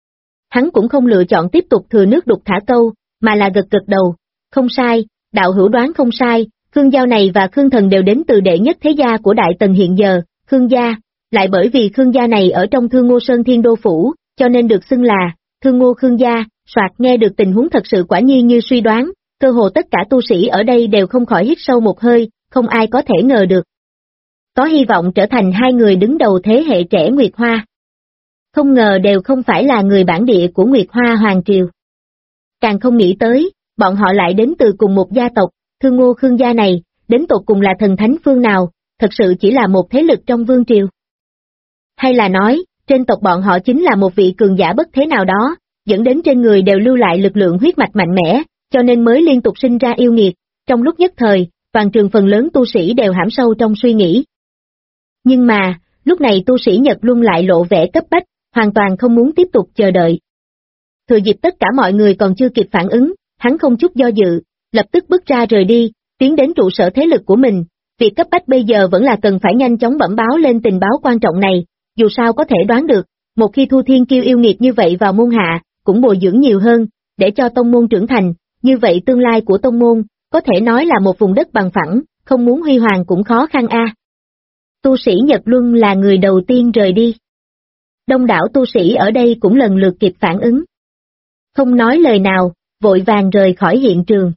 Hắn cũng không lựa chọn tiếp tục thừa nước đục thả câu, mà là gật gật đầu, không sai, đạo hữu đoán không sai, Khương Giao này và Khương Thần đều đến từ đệ nhất thế gia của đại tầng hiện giờ, Khương gia, lại bởi vì Khương gia này ở trong Thương Ngô Sơn Thiên Đô Phủ, cho nên được xưng là Thương Ngô Khương gia. Soạt nghe được tình huống thật sự quả nhiên như suy đoán, cơ hồ tất cả tu sĩ ở đây đều không khỏi hít sâu một hơi, không ai có thể ngờ được. Có hy vọng trở thành hai người đứng đầu thế hệ trẻ Nguyệt Hoa. Không ngờ đều không phải là người bản địa của Nguyệt Hoa Hoàng Triều. Càng không nghĩ tới, bọn họ lại đến từ cùng một gia tộc, Thương Ngô Khương gia này, đến tột cùng là thần thánh phương nào, thật sự chỉ là một thế lực trong vương triều. Hay là nói, trên tộc bọn họ chính là một vị cường giả bất thế nào đó, dẫn đến trên người đều lưu lại lực lượng huyết mạch mạnh mẽ, cho nên mới liên tục sinh ra yêu nghiệt, trong lúc nhất thời, toàn trường phần lớn tu sĩ đều hãm sâu trong suy nghĩ. Nhưng mà, lúc này tu sĩ Nhật Luân lại lộ vẻ cấp bách, hoàn toàn không muốn tiếp tục chờ đợi. Thừa dịp tất cả mọi người còn chưa kịp phản ứng, hắn không chút do dự, lập tức bước ra rời đi, tiến đến trụ sở thế lực của mình. Việc cấp bách bây giờ vẫn là cần phải nhanh chóng bẩm báo lên tình báo quan trọng này, dù sao có thể đoán được, một khi thu thiên kiêu yêu nghiệt như vậy vào môn hạ, cũng bồi dưỡng nhiều hơn, để cho tông môn trưởng thành, như vậy tương lai của tông môn, có thể nói là một vùng đất bằng phẳng, không muốn huy hoàng cũng khó khăn a. Tu sĩ Nhật Luân là người đầu tiên rời đi. Đông đảo tu sĩ ở đây cũng lần lượt kịp phản ứng. Không nói lời nào, vội vàng rời khỏi hiện trường.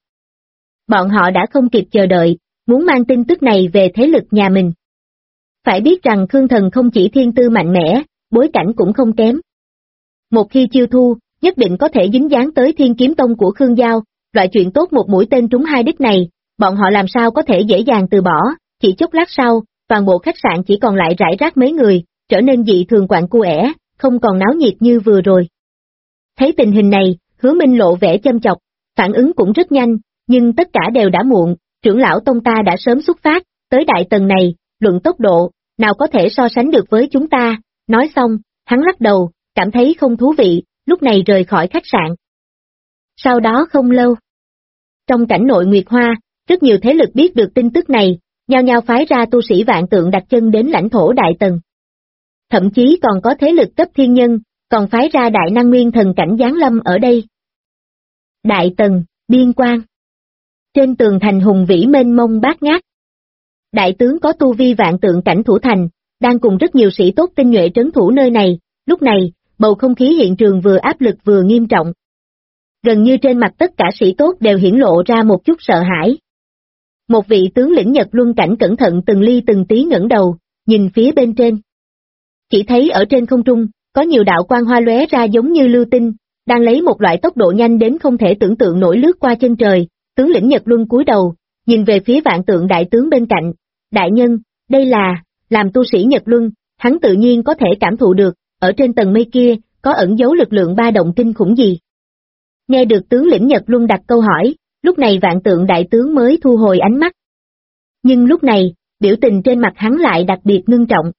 Bọn họ đã không kịp chờ đợi, muốn mang tin tức này về thế lực nhà mình. Phải biết rằng Khương Thần không chỉ thiên tư mạnh mẽ, bối cảnh cũng không kém. Một khi chiêu thu, nhất định có thể dính dáng tới Thiên Kiếm Tông của Khương Giao, loại chuyện tốt một mũi tên trúng hai đích này, bọn họ làm sao có thể dễ dàng từ bỏ, chỉ chốc lát sau, toàn bộ khách sạn chỉ còn lại rải rác mấy người, trở nên dị thường quạnh quẻ, không còn náo nhiệt như vừa rồi. Thấy tình hình này, Hứa Minh lộ vẻ châm chọc, phản ứng cũng rất nhanh, nhưng tất cả đều đã muộn, trưởng lão tông ta đã sớm xuất phát, tới đại tầng này, luận tốc độ, nào có thể so sánh được với chúng ta, nói xong, hắn lắc đầu, cảm thấy không thú vị, lúc này rời khỏi khách sạn. Sau đó không lâu, trong cảnh nội Nguyệt Hoa, rất nhiều thế lực biết được tin tức này, nhao nhao phái ra tu sĩ vạn tượng đặt chân đến lãnh thổ đại tầng. Thậm chí còn có thế lực cấp thiên nhân, còn phái ra đại năng nguyên thần cảnh giáng lâm ở đây. Đại tầng, biên quan. Trên tường thành hùng vĩ mênh mông bát ngát. Đại tướng có tu vi vạn tượng cảnh thủ thành, đang cùng rất nhiều sĩ tốt tinh nhuệ trấn thủ nơi này, lúc này, bầu không khí hiện trường vừa áp lực vừa nghiêm trọng. Gần như trên mặt tất cả sĩ tốt đều hiển lộ ra một chút sợ hãi. Một vị tướng lĩnh Nhật Luân cảnh cẩn thận từng ly từng tí ngẩng đầu, nhìn phía bên trên. Chỉ thấy ở trên không trung, có nhiều đạo quang hoa lóe ra giống như lưu tinh, đang lấy một loại tốc độ nhanh đến không thể tưởng tượng nổi lướt qua chân trời, tướng lĩnh Nhật Luân cúi đầu, nhìn về phía vạn tượng đại tướng bên cạnh. Đại nhân, đây là, làm tu sĩ Nhật Luân, hắn tự nhiên có thể cảm thụ được, ở trên tầng mây kia, có ẩn dấu lực lượng ba động kinh khủng gì. Nghe được tướng lĩnh Nhật Luân đặt câu hỏi, lúc này vạn tượng đại tướng mới thu hồi ánh mắt. Nhưng lúc này, biểu tình trên mặt hắn lại đặc biệt ngưng trọng.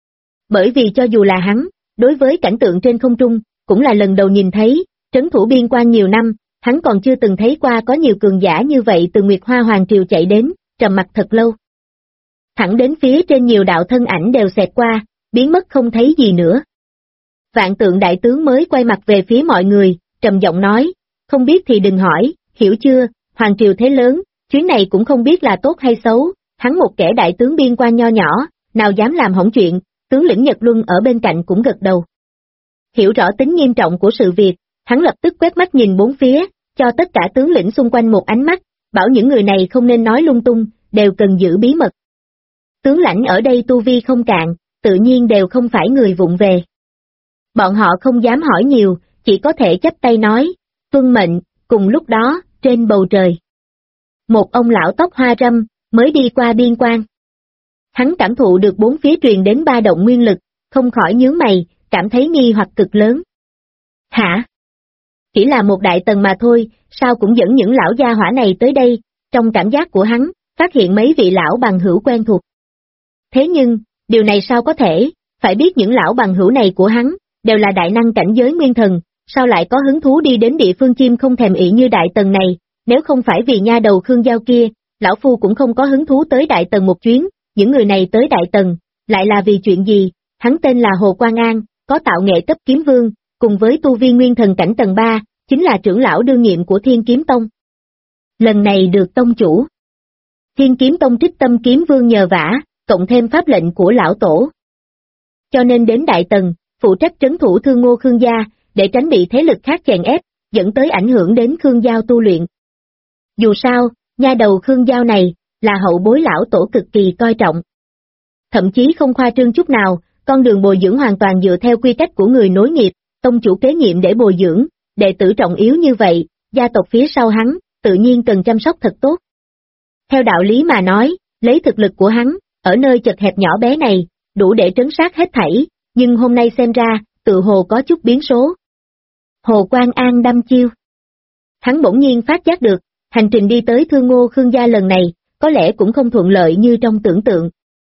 Bởi vì cho dù là hắn, đối với cảnh tượng trên không trung, cũng là lần đầu nhìn thấy, trấn thủ biên quan nhiều năm, hắn còn chưa từng thấy qua có nhiều cường giả như vậy từ Nguyệt Hoa Hoàng Triều chạy đến, trầm mặt thật lâu. Thẳng đến phía trên nhiều đạo thân ảnh đều xẹt qua, biến mất không thấy gì nữa. Vạn tượng đại tướng mới quay mặt về phía mọi người, trầm giọng nói, không biết thì đừng hỏi, hiểu chưa, Hoàng Triều thế lớn, chuyến này cũng không biết là tốt hay xấu, hắn một kẻ đại tướng biên quan nho nhỏ, nào dám làm hỏng chuyện, tướng lĩnh Nhật Luân ở bên cạnh cũng gật đầu. Hiểu rõ tính nghiêm trọng của sự việc, hắn lập tức quét mắt nhìn bốn phía, cho tất cả tướng lĩnh xung quanh một ánh mắt, bảo những người này không nên nói lung tung, đều cần giữ bí mật. Tướng lãnh ở đây tu vi không cạn, tự nhiên đều không phải người vụng về. Bọn họ không dám hỏi nhiều, chỉ có thể chắp tay nói, tuân mệnh. Cùng lúc đó, trên bầu trời, một ông lão tóc hoa râm, mới đi qua biên quan. Hắn cảm thụ được bốn phía truyền đến ba động nguyên lực, không khỏi nhướng mày, cảm thấy nghi hoặc cực lớn. Hả? Chỉ là một đại tầng mà thôi, sao cũng dẫn những lão gia hỏa này tới đây, trong cảm giác của hắn, phát hiện mấy vị lão bằng hữu quen thuộc. Thế nhưng, điều này sao có thể, phải biết những lão bằng hữu này của hắn, đều là đại năng cảnh giới nguyên thần, sao lại có hứng thú đi đến địa phương chim không thèm ị như đại tầng này, nếu không phải vì nha đầu Khương Giao kia, lão phu cũng không có hứng thú tới đại tầng một chuyến, những người này tới đại tầng, lại là vì chuyện gì, hắn tên là Hồ Quang An, có tạo nghệ cấp kiếm vương, cùng với tu vi nguyên thần cảnh tầng 3, chính là trưởng lão đương nhiệm của Thiên Kiếm Tông. Lần này được tông chủ Thiên Kiếm Tông Trích Tâm Kiếm Vương nhờ vả, cộng thêm pháp lệnh của lão tổ. Cho nên đến đại tầng, phụ trách trấn thủ Thương Ngô Khương gia, để tránh bị thế lực khác chèn ép, dẫn tới ảnh hưởng đến Khương Giao tu luyện. Dù sao, nha đầu Khương Giao này, là hậu bối lão tổ cực kỳ coi trọng. Thậm chí không khoa trương chút nào, con đường bồi dưỡng hoàn toàn dựa theo quy cách của người nối nghiệp, tông chủ kế nhiệm để bồi dưỡng, đệ tử trọng yếu như vậy, gia tộc phía sau hắn, tự nhiên cần chăm sóc thật tốt. Theo đạo lý mà nói, lấy thực lực của hắn, ở nơi chật hẹp nhỏ bé này, đủ để trấn sát hết thảy, nhưng hôm nay xem ra, tự hồ có chút biến số. Hồ Quang An đăm chiêu. Hắn bỗng nhiên phát giác được, hành trình đi tới Thương Ngô Khương gia lần này, có lẽ cũng không thuận lợi như trong tưởng tượng.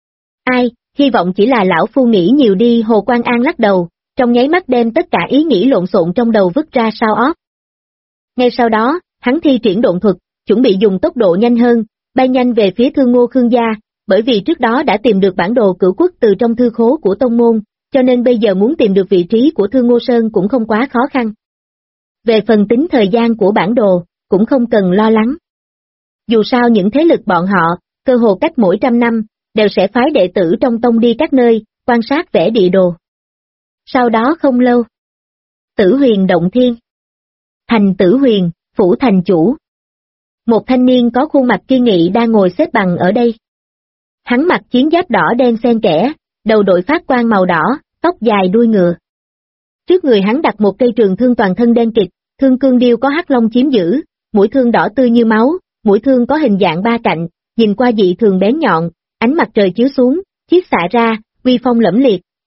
Ai, hy vọng chỉ là lão phu nghĩ nhiều đi. Hồ Quang An lắc đầu, trong nháy mắt đem tất cả ý nghĩ lộn xộn trong đầu vứt ra sau óc. Ngay sau đó, hắn thi triển độn thuật, chuẩn bị dùng tốc độ nhanh hơn, bay nhanh về phía Thương Ngô Khương gia, bởi vì trước đó đã tìm được bản đồ cửu quốc từ trong thư khố của tông môn, cho nên bây giờ muốn tìm được vị trí của Thương Ngô Sơn cũng không quá khó khăn. Về phần tính thời gian của bản đồ, cũng không cần lo lắng. Dù sao những thế lực bọn họ, cơ hồ cách mỗi 100 năm, đều sẽ phái đệ tử trong tông đi các nơi, quan sát vẽ địa đồ. Sau đó không lâu, Tử Huyền động thiên. Thành Tử Huyền, phủ thành chủ. Một thanh niên có khuôn mặt kiên nghị đang ngồi xếp bằng ở đây. Hắn mặc chiến giáp đỏ đen xen kẽ, đầu đội phát quang màu đỏ, tóc dài đuôi ngựa. Trước người hắn đặt một cây trường thương toàn thân đen kịt, thương cương điêu có hắc long chiếm giữ, mũi thương đỏ tươi như máu, mũi thương có hình dạng ba cạnh, nhìn qua dị thường bén nhọn, ánh mặt trời chiếu xuống, chiết xạ ra, uy phong lẫm liệt,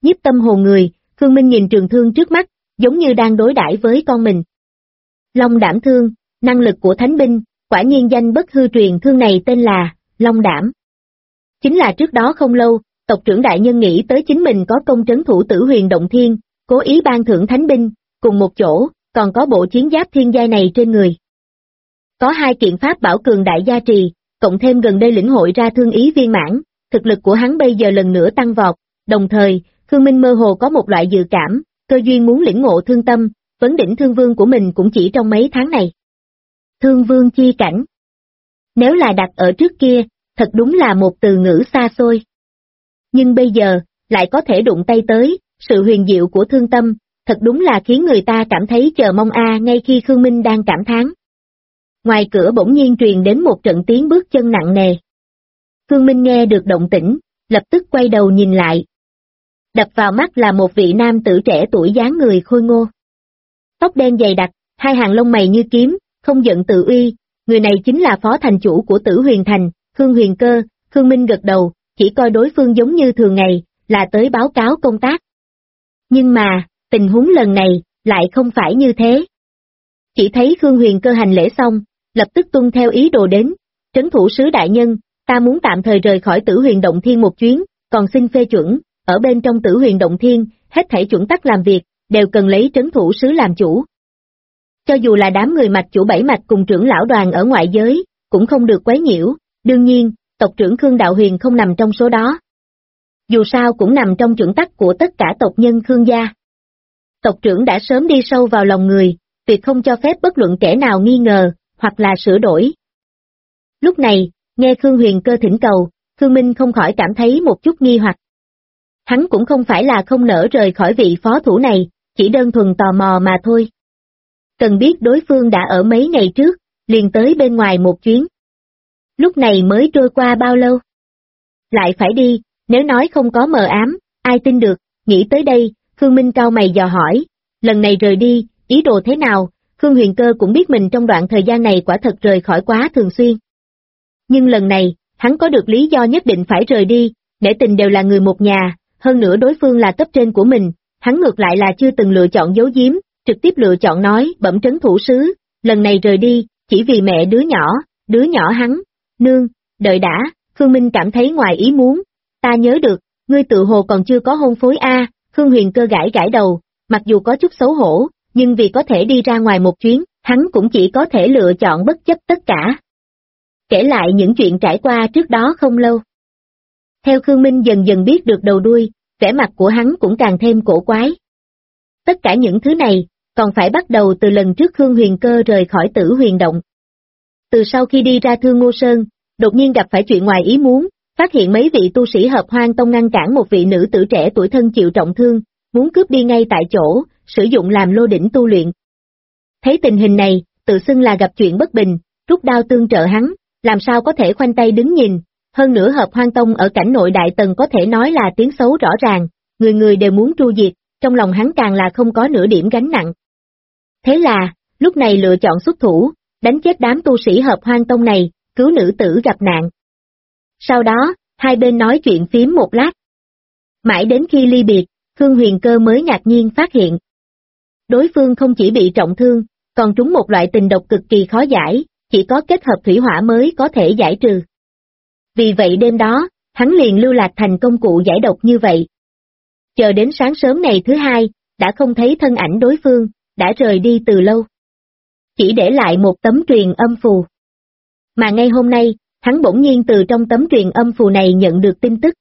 nhiếp tâm hồn người. Khương Minh nhìn trường thương trước mắt, giống như đang đối đãi với con mình. Long đảm thương, năng lực của thánh binh, quả nhiên danh bất hư truyền, thương này tên là Long đảm. Chính là trước đó không lâu, tộc trưởng đại nhân nghĩ tới chính mình có công trấn thủ Tử Huyền Động Thiên, cố ý ban thưởng thánh binh, cùng một chỗ, còn có bộ chiến giáp thiên giai này trên người. Có 2 kiện pháp bảo cường đại gia trì, cộng thêm gần đây lĩnh hội ra thương ý viên mãn, thực lực của hắn bây giờ lần nữa tăng vọt, đồng thời, Khương Minh mơ hồ có một loại dự cảm, cơ duyên muốn lĩnh ngộ thương tâm, vấn đỉnh thương vương của mình cũng chỉ trong mấy tháng này. Thương vương chi cảnh. Nếu là đặt ở trước kia, thật đúng là một từ ngữ xa xôi. Nhưng bây giờ, lại có thể đụng tay tới, sự huyền diệu của thương tâm, thật đúng là khiến người ta cảm thấy chờ mong ngay khi Khương Minh đang cảm thán. Ngoài cửa bỗng nhiên truyền đến một trận tiếng bước chân nặng nề. Khương Minh nghe được động tĩnh, lập tức quay đầu nhìn lại. Đập vào mắt là một vị nam tử trẻ tuổi dáng người khôi ngô. Tóc đen dày đặc, 2 hàng lông mày như kiếm, không giận tự uy, người này chính là phó thành chủ của Tử Huyền Thành, Khương Huyền Cơ. Khương Minh gật đầu, chỉ coi đối phương giống như thường ngày, là tới báo cáo công tác. Nhưng mà, tình huống lần này, lại không phải như thế. Chỉ thấy Khương Huyền Cơ hành lễ xong, lập tức tuân theo ý đồ đến, trấn thủ sứ đại nhân, ta muốn tạm thời rời khỏi Tử Huyền Động Thiên một chuyến, còn xin phê chuẩn, ở bên trong Tử Huyền Động Thiên, hết thảy chuẩn tắc làm việc, đều cần lấy trấn thủ sứ làm chủ. Cho dù là đám người mạch chủ 7 mạch cùng trưởng lão đoàn ở ngoại giới, cũng không được quấy nhiễu, đương nhiên, tộc trưởng Khương Đạo Huyền không nằm trong số đó. Dù sao cũng nằm trong chuẩn tắc của tất cả tộc nhân Khương gia. Tộc trưởng đã sớm đi sâu vào lòng người, tuyệt không cho phép bất luận kẻ nào nghi ngờ, hoặc là sửa đổi. Lúc này, nghe Khương Huyền Cơ thỉnh cầu, Khương Minh không khỏi cảm thấy một chút nghi hoặc. Hắn cũng không phải là không nỡ rời khỏi vị phó thủ này, chỉ đơn thuần tò mò mà thôi. Cần biết đối phương đã ở mấy ngày trước, liền tới bên ngoài một chuyến. Lúc này mới trôi qua bao lâu? Lại phải đi, nếu nói không có mờ ám, ai tin được, nghĩ tới đây, Khương Minh cau mày dò hỏi, lần này rời đi, ý đồ thế nào? Khương Huyền Cơ cũng biết mình trong đoạn thời gian này quả thật rời khỏi quá thường xuyên. Nhưng lần này, hắn có được lý do nhất định phải rời đi, để tình đều là người một nhà, hơn nữa đối phương là cấp trên của mình, hắn ngược lại là chưa từng lựa chọn giấu giếm, trực tiếp lựa chọn nói bẩm trấn thủ sứ, lần này rời đi, chỉ vì mẹ đứa nhỏ hắn, nương, đợi đã, Khương Minh cảm thấy ngoài ý muốn, ta nhớ được, ngươi tự hồ còn chưa có hôn phối Khương Huyền Cơ gãi gãi đầu, mặc dù có chút xấu hổ, nhưng vì có thể đi ra ngoài một chuyến, hắn cũng chỉ có thể lựa chọn bất chấp tất cả. Kể lại những chuyện trải qua trước đó không lâu. Theo Khương Minh dần dần biết được đầu đuôi, vẻ mặt của hắn cũng càng thêm cổ quái. Tất cả những thứ này, còn phải bắt đầu từ lần trước Khương Huyền Cơ rời khỏi Tử Huyền Động. Từ sau khi đi ra Thương Ngô Sơn, đột nhiên gặp phải chuyện ngoài ý muốn, phát hiện mấy vị tu sĩ Hợp Hoang Tông ngăn cản một vị nữ tử trẻ tuổi thân chịu trọng thương, muốn cướp đi ngay tại chỗ, sử dụng làm lô đỉnh tu luyện. Thấy tình hình này, tự xưng là gặp chuyện bất bình, rút đao tương trợ hắn, làm sao có thể khoanh tay đứng nhìn, hơn nữa Hợp Hoang Tông ở cảnh nội đại tần có thể nói là tiếng xấu rõ ràng, người người đều muốn tru diệt, trong lòng hắn càng là không có nửa điểm gánh nặng. Thế là, lúc này lựa chọn xuất thủ, đánh chết đám tu sĩ Hợp Hoang Tông này, cứu nữ tử gặp nạn. Sau đó, hai bên nói chuyện phím một lát. Mãi đến khi ly biệt, Khương Huyền Cơ mới ngạc nhiên phát hiện. Đối phương không chỉ bị trọng thương, còn trúng một loại tình độc cực kỳ khó giải, chỉ có kết hợp thủy hỏa mới có thể giải trừ. Vì vậy đêm đó, hắn liền lưu lạc thành công cụ giải độc như vậy. Chờ đến sáng sớm ngày thứ hai, đã không thấy thân ảnh đối phương, đã rời đi từ lâu. Chỉ để lại một tấm truyền âm phù. Mà ngay hôm nay, hắn bỗng nhiên từ trong tấm truyền âm phù này nhận được tin tức.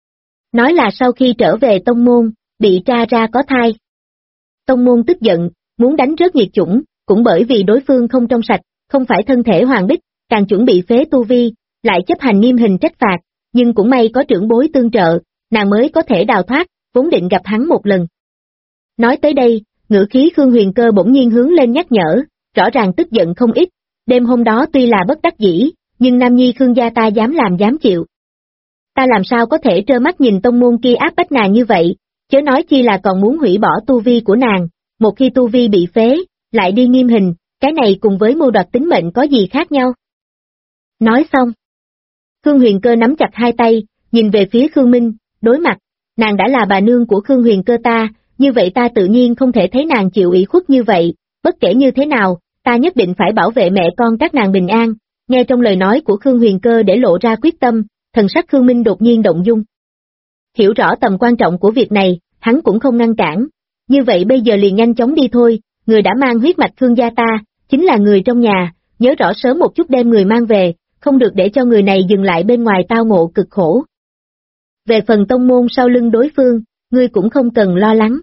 Nói là sau khi trở về tông môn, bị tra ra có thai. Tông môn tức giận, muốn đánh rớt nghiệt chủng, cũng bởi vì đối phương không trong sạch, không phải thân thể hoàng bích, càng chuẩn bị phế tu vi, lại chấp hành nghiêm hình trách phạt, nhưng cũng may có trưởng bối tương trợ, nàng mới có thể đào thoát, vốn định gặp hắn một lần. Nói tới đây, ngữ khí Khương Huyền Cơ bỗng nhiên hướng lên nhắc nhở, rõ ràng tức giận không ít, đêm hôm đó tuy là bất đắc dĩ, nhưng nam nhi Khương gia ta dám làm dám chịu. Ta làm sao có thể trơ mắt nhìn tông môn kia áp bách nàng như vậy, chớ nói chi là còn muốn hủy bỏ tu vi của nàng, một khi tu vi bị phế, lại đi nghiêm hình, cái này cùng với mưu đoạt tính mệnh có gì khác nhau. Nói xong, Khương Huyền Cơ nắm chặt hai tay, nhìn về phía Khương Minh, đối mặt, nàng đã là bà nương của Khương Huyền Cơ ta, như vậy ta tự nhiên không thể thấy nàng chịu ủy khuất như vậy, bất kể như thế nào, ta nhất định phải bảo vệ mẹ con các nàng bình an. Nghe trong lời nói của Khương Huyền Cơ để lộ ra quyết tâm, thần sắc Khương Minh đột nhiên động dung. Hiểu rõ tầm quan trọng của việc này, hắn cũng không ngăn cản, như vậy bây giờ liền nhanh chóng đi thôi, người đã mang huyết mạch Khương gia ta, chính là người trong nhà, nhớ rõ sớm một chút đem người mang về, không được để cho người này dừng lại bên ngoài tao ngộ cực khổ. Về phần tông môn sau lưng đối phương, ngươi cũng không cần lo lắng.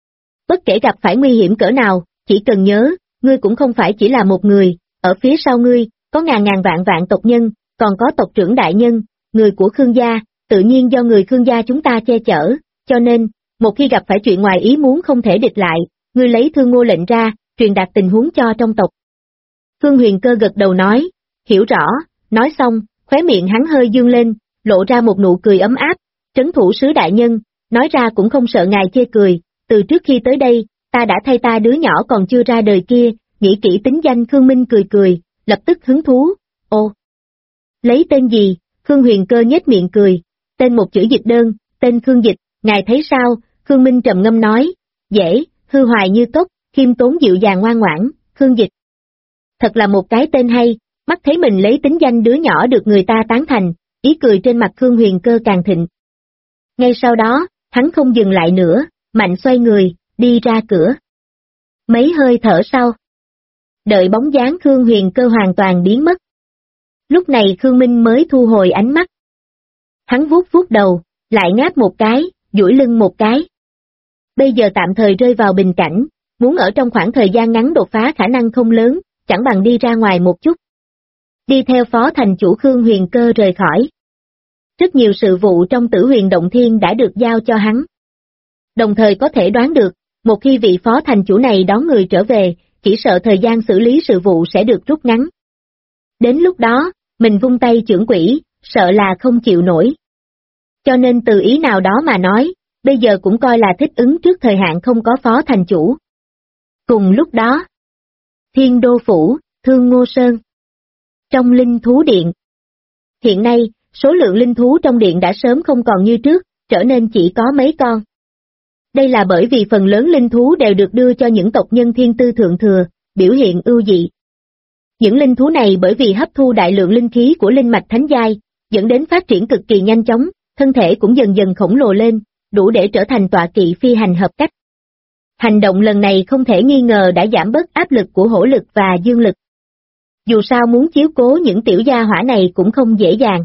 Bất kể gặp phải nguy hiểm cỡ nào, chỉ cần nhớ, ngươi cũng không phải chỉ là một người, ở phía sau ngươi, có ngàn ngàn vạn vạn tộc nhân, còn có tộc trưởng đại nhân, người của Khương gia, tự nhiên do người Khương gia chúng ta che chở, cho nên, một khi gặp phải chuyện ngoài ý muốn không thể địch lại, ngươi lấy Thương Ngô lệnh ra, truyền đạt tình huống cho trong tộc. Khương Huyền Cơ gật đầu nói, hiểu rõ, nói xong, khóe miệng hắn hơi dương lên, lộ ra một nụ cười ấm áp, trấn thủ sứ đại nhân, nói ra cũng không sợ ngài chê cười, từ trước khi tới đây, ta đã thay ta đứa nhỏ còn chưa ra đời kia, nghĩ kỹ tính danh. Khương Minh cười cười, lập tức hứng thú, ô, lấy tên gì? Khương Huyền Cơ nhếch miệng cười, tên một chữ dịch đơn, tên Khương Dịch, ngài thấy sao? Khương Minh trầm ngâm nói, dễ, hư hoài như cốc, khiêm tốn dịu dàng ngoan ngoãn, Khương Dịch. Thật là một cái tên hay, mắt thấy mình lấy tính danh đứa nhỏ được người ta tán thành, ý cười trên mặt Khương Huyền Cơ càng thịnh. Ngay sau đó, hắn không dừng lại nữa, mạnh xoay người, đi ra cửa. Mấy hơi thở sau, đợi bóng dáng Khương Huyền Cơ hoàn toàn biến mất. Lúc này Khương Minh mới thu hồi ánh mắt. Hắn vuốt vuốt đầu, lại ngáp một cái, duỗi lưng một cái. Bây giờ tạm thời rơi vào bình cảnh, muốn ở trong khoảng thời gian ngắn đột phá khả năng không lớn, chẳng bằng đi ra ngoài một chút. Đi theo phó thành chủ Khương Huyền Cơ rời khỏi. Rất nhiều sự vụ trong Tử Huyền Động Thiên đã được giao cho hắn. Đồng thời có thể đoán được, một khi vị phó thành chủ này đón người trở về, chỉ sợ thời gian xử lý sự vụ sẽ được rút ngắn. Đến lúc đó, mình vung tay chưởng quỷ, sợ là không chịu nổi. Cho nên từ ý nào đó mà nói, bây giờ cũng coi là thích ứng trước thời hạn không có phó thành chủ. Cùng lúc đó, Thiên Đô Phủ, Thương Ngô Sơn. Trong linh thú điện. Hiện nay, số lượng linh thú trong điện đã sớm không còn như trước, trở nên chỉ có mấy con. Đây là bởi vì phần lớn linh thú đều được đưa cho những tộc nhân thiên tư thượng thừa, biểu hiện ưu dị. Những linh thú này bởi vì hấp thu đại lượng linh khí của linh mạch thánh giai, dẫn đến phát triển cực kỳ nhanh chóng, thân thể cũng dần dần khổng lồ lên, đủ để trở thành tọa kỵ phi hành hợp cách. Hành động lần này không thể nghi ngờ đã giảm bớt áp lực của hổ lực và dương lực. Dù sao muốn chiếu cố những tiểu gia hỏa này cũng không dễ dàng.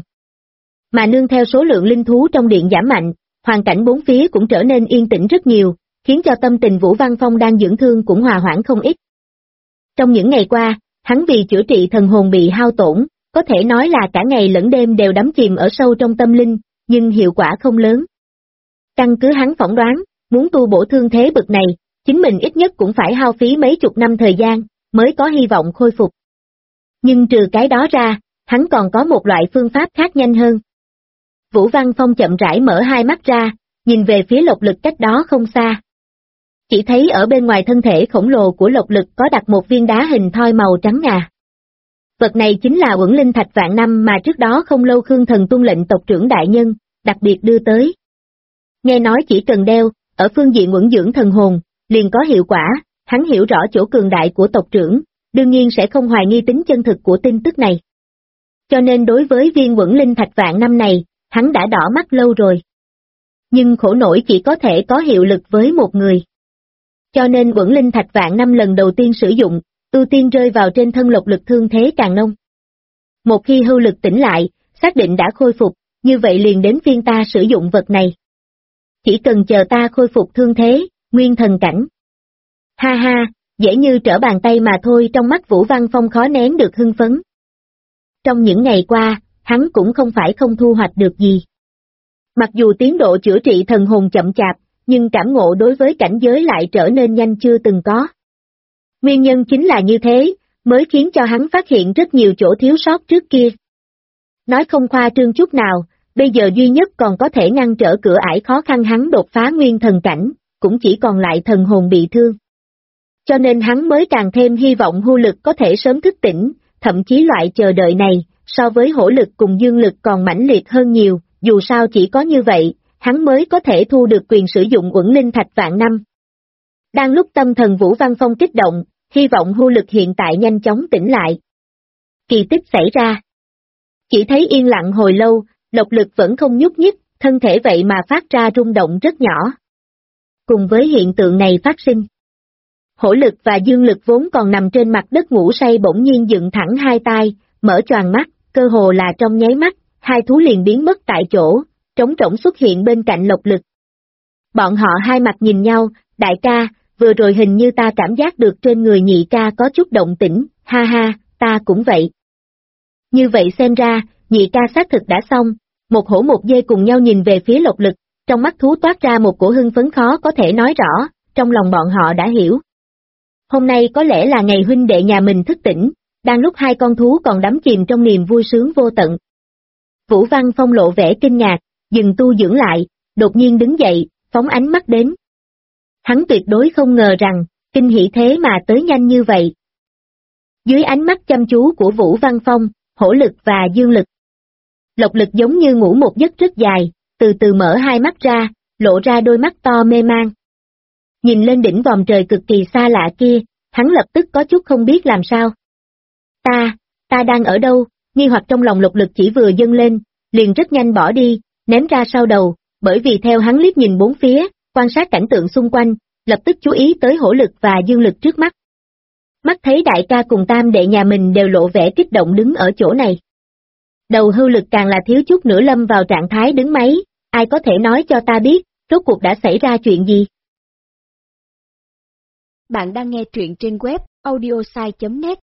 Mà nương theo số lượng linh thú trong điện giảm mạnh, hoàn cảnh bốn phía cũng trở nên yên tĩnh rất nhiều, khiến cho tâm tình Vũ Văn Phong đang dưỡng thương cũng hòa hoãn không ít. Trong những ngày qua, hắn vì chữa trị thần hồn bị hao tổn, có thể nói là cả ngày lẫn đêm đều đắm chìm ở sâu trong tâm linh, nhưng hiệu quả không lớn. Căn cứ hắn phỏng đoán, muốn tu bổ thương thế bực này, chính mình ít nhất cũng phải hao phí mấy chục năm thời gian, mới có hy vọng khôi phục. Nhưng trừ cái đó ra, hắn còn có một loại phương pháp khác nhanh hơn. Vũ Văn Phong chậm rãi mở hai mắt ra, nhìn về phía Lộc Lực cách đó không xa. Chỉ thấy ở bên ngoài thân thể khổng lồ của Lộc Lực có đặt một viên đá hình thoi màu trắng ngà. Vật này chính là Uẩn Linh Thạch vạn năm mà trước đó không lâu Khương Thần tuân lệnh tộc trưởng đại nhân, đặc biệt đưa tới. Nghe nói chỉ cần đeo, ở phương diện uẩn dưỡng thần hồn, liền có hiệu quả, hắn hiểu rõ chỗ cường đại của tộc trưởng, đương nhiên sẽ không hoài nghi tính chân thực của tin tức này. Cho nên đối với viên Uẩn Linh Thạch vạn năm này, hắn đã đỏ mắt lâu rồi. Nhưng khổ nổi chỉ có thể có hiệu lực với một người. Cho nên Uẩn Linh Thạch vạn năm lần đầu tiên sử dụng, ưu tiên rơi vào trên thân Lộc Lực thương thế càng nông. Một khi hưu lực tỉnh lại, xác định đã khôi phục, như vậy liền đến phiên ta sử dụng vật này. Chỉ cần chờ ta khôi phục thương thế, nguyên thần cảnh. Ha ha, dễ như trở bàn tay mà thôi. Trong mắt Vũ Văn Phong khó nén được hưng phấn. Trong những ngày qua, hắn cũng không phải không thu hoạch được gì. Mặc dù tiến độ chữa trị thần hồn chậm chạp, nhưng cảm ngộ đối với cảnh giới lại trở nên nhanh chưa từng có. Nguyên nhân chính là như thế, mới khiến cho hắn phát hiện rất nhiều chỗ thiếu sót trước kia. Nói không khoa trương chút nào, bây giờ duy nhất còn có thể ngăn trở cửa ải khó khăn hắn đột phá nguyên thần cảnh, cũng chỉ còn lại thần hồn bị thương. Cho nên hắn mới càng thêm hy vọng hưu lực có thể sớm thức tỉnh, thậm chí loại chờ đợi này, so với hổ lực cùng dương lực còn mãnh liệt hơn nhiều, dù sao chỉ có như vậy, hắn mới có thể thu được quyền sử dụng uẩn linh thạch vạn năm. Đang lúc tâm thần Vũ Văn Phong kích động, hy vọng hưu lực hiện tại nhanh chóng tỉnh lại. Kỳ tích xảy ra. Chỉ thấy yên lặng hồi lâu, Lộc Lực vẫn không nhúc nhích, thân thể vậy mà phát ra rung động rất nhỏ. Cùng với hiện tượng này phát sinh, Hổ Lực và Dương Lực vốn còn nằm trên mặt đất ngủ say bỗng nhiên dựng thẳng hai tay, mở choàng mắt, cơ hồ là trong nháy mắt, hai thú liền biến mất tại chỗ, trống rỗng xuất hiện bên cạnh Lộc Lực. Bọn họ hai mặt nhìn nhau, đại ca, vừa rồi hình như ta cảm giác được trên người nhị ca có chút động tĩnh, ha ha, ta cũng vậy. Như vậy xem ra, nhị ca xác thực đã xong, một hổ một dê cùng nhau nhìn về phía Lộc Lực, trong mắt thú toát ra một cổ hưng phấn khó có thể nói rõ, trong lòng bọn họ đã hiểu. Hôm nay có lẽ là ngày huynh đệ nhà mình thức tỉnh, đang lúc hai con thú còn đắm chìm trong niềm vui sướng vô tận. Vũ Văn Phong lộ vẻ kinh ngạc, dừng tu dưỡng lại, đột nhiên đứng dậy, phóng ánh mắt đến. Hắn tuyệt đối không ngờ rằng, kinh hỉ thế mà tới nhanh như vậy. Dưới ánh mắt chăm chú của Vũ Văn Phong, Hổ Lực và Dương Lực, Lộc Lực giống như ngủ một giấc rất dài, từ từ mở hai mắt ra, lộ ra đôi mắt to mê man. Nhìn lên đỉnh vòm trời cực kỳ xa lạ kia, hắn lập tức có chút không biết làm sao. Ta đang ở đâu? Nghi hoặc trong lòng Lộc Lực chỉ vừa dâng lên, liền rất nhanh bỏ đi, ném ra sau đầu, bởi vì theo hắn liếc nhìn bốn phía, quan sát cảnh tượng xung quanh, lập tức chú ý tới Hổ Lực và Dương Lực trước mắt. Mắt thấy đại ca cùng tam đệ nhà mình đều lộ vẻ kích động đứng ở chỗ này. Đầu Hưu Lực càng là thiếu chút nữa lâm vào trạng thái đứng máy, ai có thể nói cho ta biết, rốt cuộc đã xảy ra chuyện gì? Bạn đang nghe truyện trên web audiosai.net.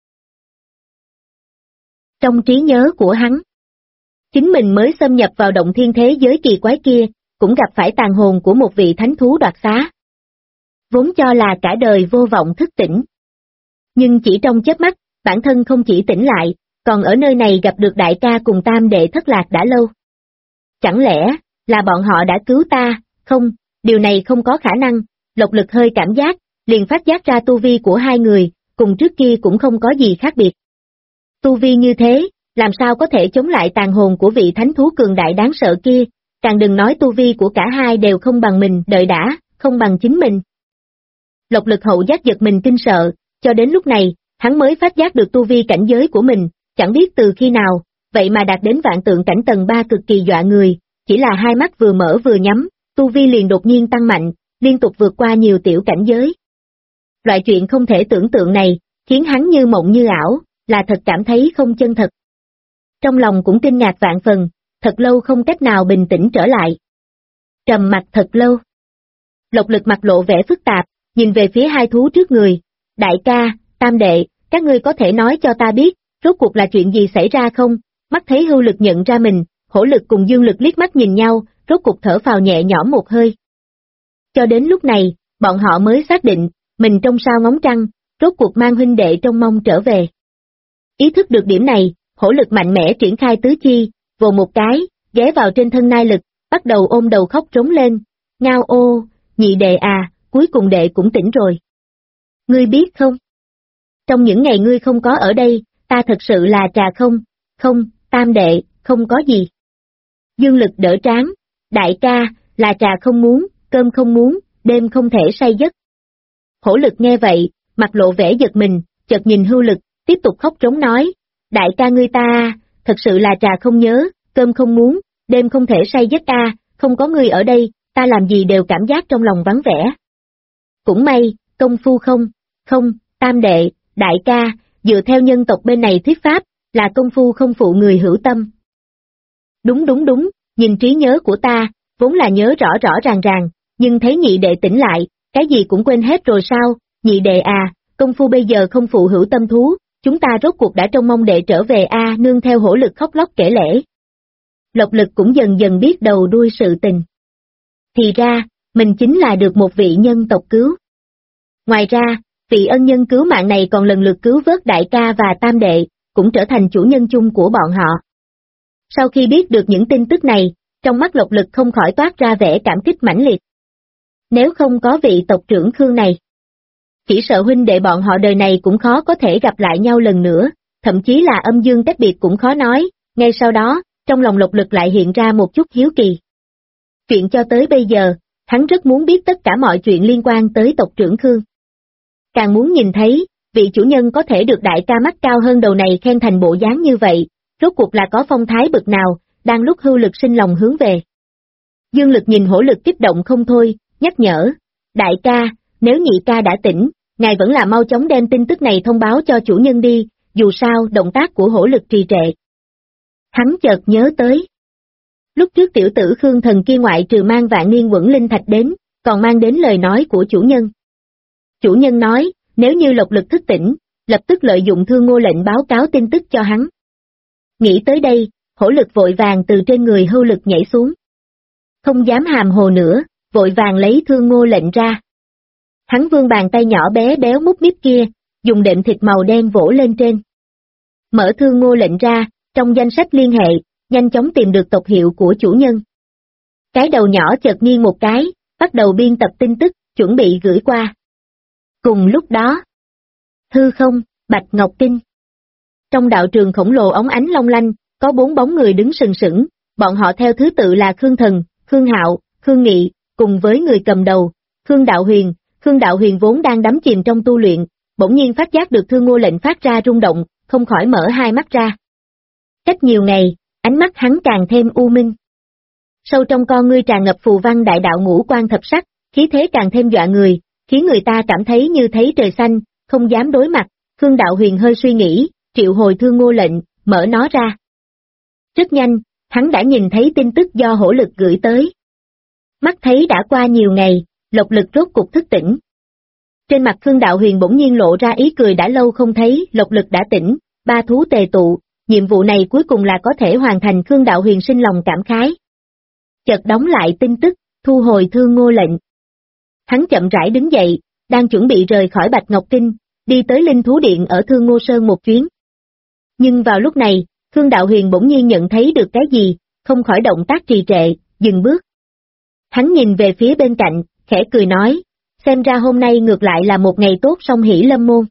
Trong trí nhớ của hắn, chính mình mới xâm nhập vào động thiên thế giới kỳ quái kia, cũng gặp phải tàn hồn của một vị thánh thú đoạt xá. Vốn cho là cả đời vô vọng thức tỉnh. Nhưng chỉ trong chớp mắt, bản thân không chỉ tỉnh lại, còn ở nơi này gặp được đại ca cùng tam đệ thất lạc đã lâu. Chẳng lẽ, là bọn họ đã cứu ta? Không, điều này không có khả năng. Lộc Lực hơi cảm giác, liền phát giác ra tu vi của hai người, cùng trước kia cũng không có gì khác biệt. Tu vi như thế, làm sao có thể chống lại tàn hồn của vị thánh thú cường đại đáng sợ kia, càng đừng nói tu vi của cả hai đều không bằng mình, đợi đã, không bằng chính mình. Lộc Lực hậu giác giật mình kinh sợ, cho đến lúc này, hắn mới phát giác được tu vi cảnh giới của mình, chẳng biết từ khi nào, vậy mà đạt đến vạn tượng cảnh tầng 3 cực kỳ dọa người, chỉ là hai mắt vừa mở vừa nhắm, tu vi liền đột nhiên tăng mạnh, liên tục vượt qua nhiều tiểu cảnh giới. Loại chuyện không thể tưởng tượng này, khiến hắn như mộng như ảo, là thật cảm thấy không chân thật. Trong lòng cũng kinh ngạc vạn phần, thật lâu không cách nào bình tĩnh trở lại. Trầm mặc thật lâu. Lộc Lực mặt lộ vẻ phức tạp, nhìn về phía hai thú trước người. Đại ca, tam đệ, các ngươi có thể nói cho ta biết, rốt cuộc là chuyện gì xảy ra không? Mắt thấy Hưu Lực nhận ra mình, Hổ Lực cùng Dương Lực liếc mắt nhìn nhau, rốt cuộc thở phào nhẹ nhõm một hơi. Cho đến lúc này, bọn họ mới xác định, mình trong sao ngóng trăng, rốt cuộc mang huynh đệ trong mong trở về. Ý thức được điểm này, Hổ Lực mạnh mẽ triển khai tứ chi, vồ một cái, ghé vào trên thân Nai Lực, bắt đầu ôm đầu khóc trống lên. Ngao ô, nhị đệ à, cuối cùng đệ cũng tỉnh rồi. Ngươi biết không? Trong những ngày ngươi không có ở đây, ta thật sự là trà không, tam đệ, không có gì. Dương Lực đỡ trán, đại ca, là trà không muốn, cơm không muốn, đêm không thể say giấc. Hổ Lực nghe vậy, mặt lộ vẻ giật mình, chợt nhìn Hưu Lực, tiếp tục khóc trống nói, đại ca ngươi ta, thật sự là trà không nhớ, cơm không muốn, đêm không thể say giấc a, không có ngươi ở đây, ta làm gì đều cảm giác trong lòng vắng vẻ. Cũng may, công phu không, tam đệ, đại ca, dựa theo nhân tộc bên này thuyết pháp, là công phu không phụ người hữu tâm. Đúng, nhìn trí nhớ của ta, vốn là nhớ rõ rõ ràng, nhưng thấy nhị đệ tỉnh lại, cái gì cũng quên hết rồi sao, nhị đệ à, công phu bây giờ không phụ hữu tâm thú, chúng ta rốt cuộc đã trông mong đệ trở về a, nương theo Hổ Lực khóc lóc kể lể. Lộc Lực cũng dần dần biết đầu đuôi sự tình. Thì ra, mình chính là được một vị nhân tộc cứu. Ngoài ra, vị ân nhân cứu mạng này còn lần lượt cứu vớt đại ca và tam đệ, cũng trở thành chủ nhân chung của bọn họ. Sau khi biết được những tin tức này, trong mắt Lộc Lực không khỏi toát ra vẻ cảm kích mãnh liệt. Nếu không có vị tộc trưởng Khương này, chỉ sợ huynh đệ bọn họ đời này cũng khó có thể gặp lại nhau lần nữa, thậm chí là âm dương tách biệt cũng khó nói. Ngay sau đó, trong lòng Lộc Lực lại hiện ra một chút hiếu kỳ. Chuyện cho tới bây giờ, hắn rất muốn biết tất cả mọi chuyện liên quan tới tộc trưởng Khương. Càng muốn nhìn thấy, vị chủ nhân có thể được đại ca mắt cao hơn đầu này khen thành bộ dáng như vậy, rốt cuộc là có phong thái bực nào, đang lúc Hưu Lực sinh lòng hướng về. Dương Lực nhìn Hổ Lực kích động không thôi, nhắc nhở, đại ca, nếu nhị ca đã tỉnh, ngài vẫn là mau chóng đem tin tức này thông báo cho chủ nhân đi, dù sao động tác của Hổ Lực trì trệ. Hắn chợt nhớ tới. Lúc trước tiểu tử Khương Thần kia ngoại trừ mang vạn niên quẩn linh thạch đến, còn mang đến lời nói của chủ nhân. Chủ nhân nói, nếu như Lộc Lực thức tỉnh, lập tức lợi dụng Thương Ngô lệnh báo cáo tin tức cho hắn. Nghĩ tới đây, Hổ Lực vội vàng từ trên người Hưu Lực nhảy xuống. Không dám hàm hồ nữa, vội vàng lấy Thương Ngô lệnh ra. Hắn vươn bàn tay nhỏ bé béo mút míp kia, dùng đệm thịt màu đen vỗ lên trên. Mở Thương Ngô lệnh ra, trong danh sách liên hệ, nhanh chóng tìm được tộc hiệu của chủ nhân. Cái đầu nhỏ chợt nghiêng một cái, bắt đầu biên tập tin tức, chuẩn bị gửi qua. Cùng lúc đó, hư không, Bạch Ngọc Kinh. Trong đạo trường khổng lồ óng ánh long lanh, có 4 bóng người đứng sừng sững, bọn họ theo thứ tự là Khương Thần, Khương Hạo, Khương Nghị, cùng với người cầm đầu, Khương Đạo Huyền. Khương Đạo Huyền vốn đang đắm chìm trong tu luyện, bỗng nhiên phát giác được Thương Ngô lệnh phát ra rung động, không khỏi mở hai mắt ra. Cách nhiều ngày, ánh mắt hắn càng thêm u minh. Sâu trong con ngươi tràn ngập phù văn đại đạo ngũ quan thập sắc, khí thế càng thêm dọa người, khiến người ta cảm thấy như thấy trời xanh, không dám đối mặt. Khương Đạo Huyền hơi suy nghĩ, triệu hồi Thương Ngô lệnh, mở nó ra. Rất nhanh, hắn đã nhìn thấy tin tức do Hổ Lực gửi tới. Mắt thấy đã qua nhiều ngày, Lộc Lực rốt cục thức tỉnh. Trên mặt Khương Đạo Huyền bỗng nhiên lộ ra ý cười đã lâu không thấy, Lộc Lực đã tỉnh, 3 thú tề tụ, nhiệm vụ này cuối cùng là có thể hoàn thành. Khương Đạo Huyền sinh lòng cảm khái. Chợt đóng lại tin tức, thu hồi Thương Ngô lệnh. Hắn chậm rãi đứng dậy, đang chuẩn bị rời khỏi Bạch Ngọc Kinh, đi tới Linh Thú Điện ở Thương Ngô Sơn một chuyến. Nhưng vào lúc này, Khương Đạo Huyền bỗng nhiên nhận thấy được cái gì, không khỏi động tác trì trệ, dừng bước. Hắn nhìn về phía bên cạnh, khẽ cười nói, xem ra hôm nay ngược lại là một ngày tốt song hỷ lâm môn.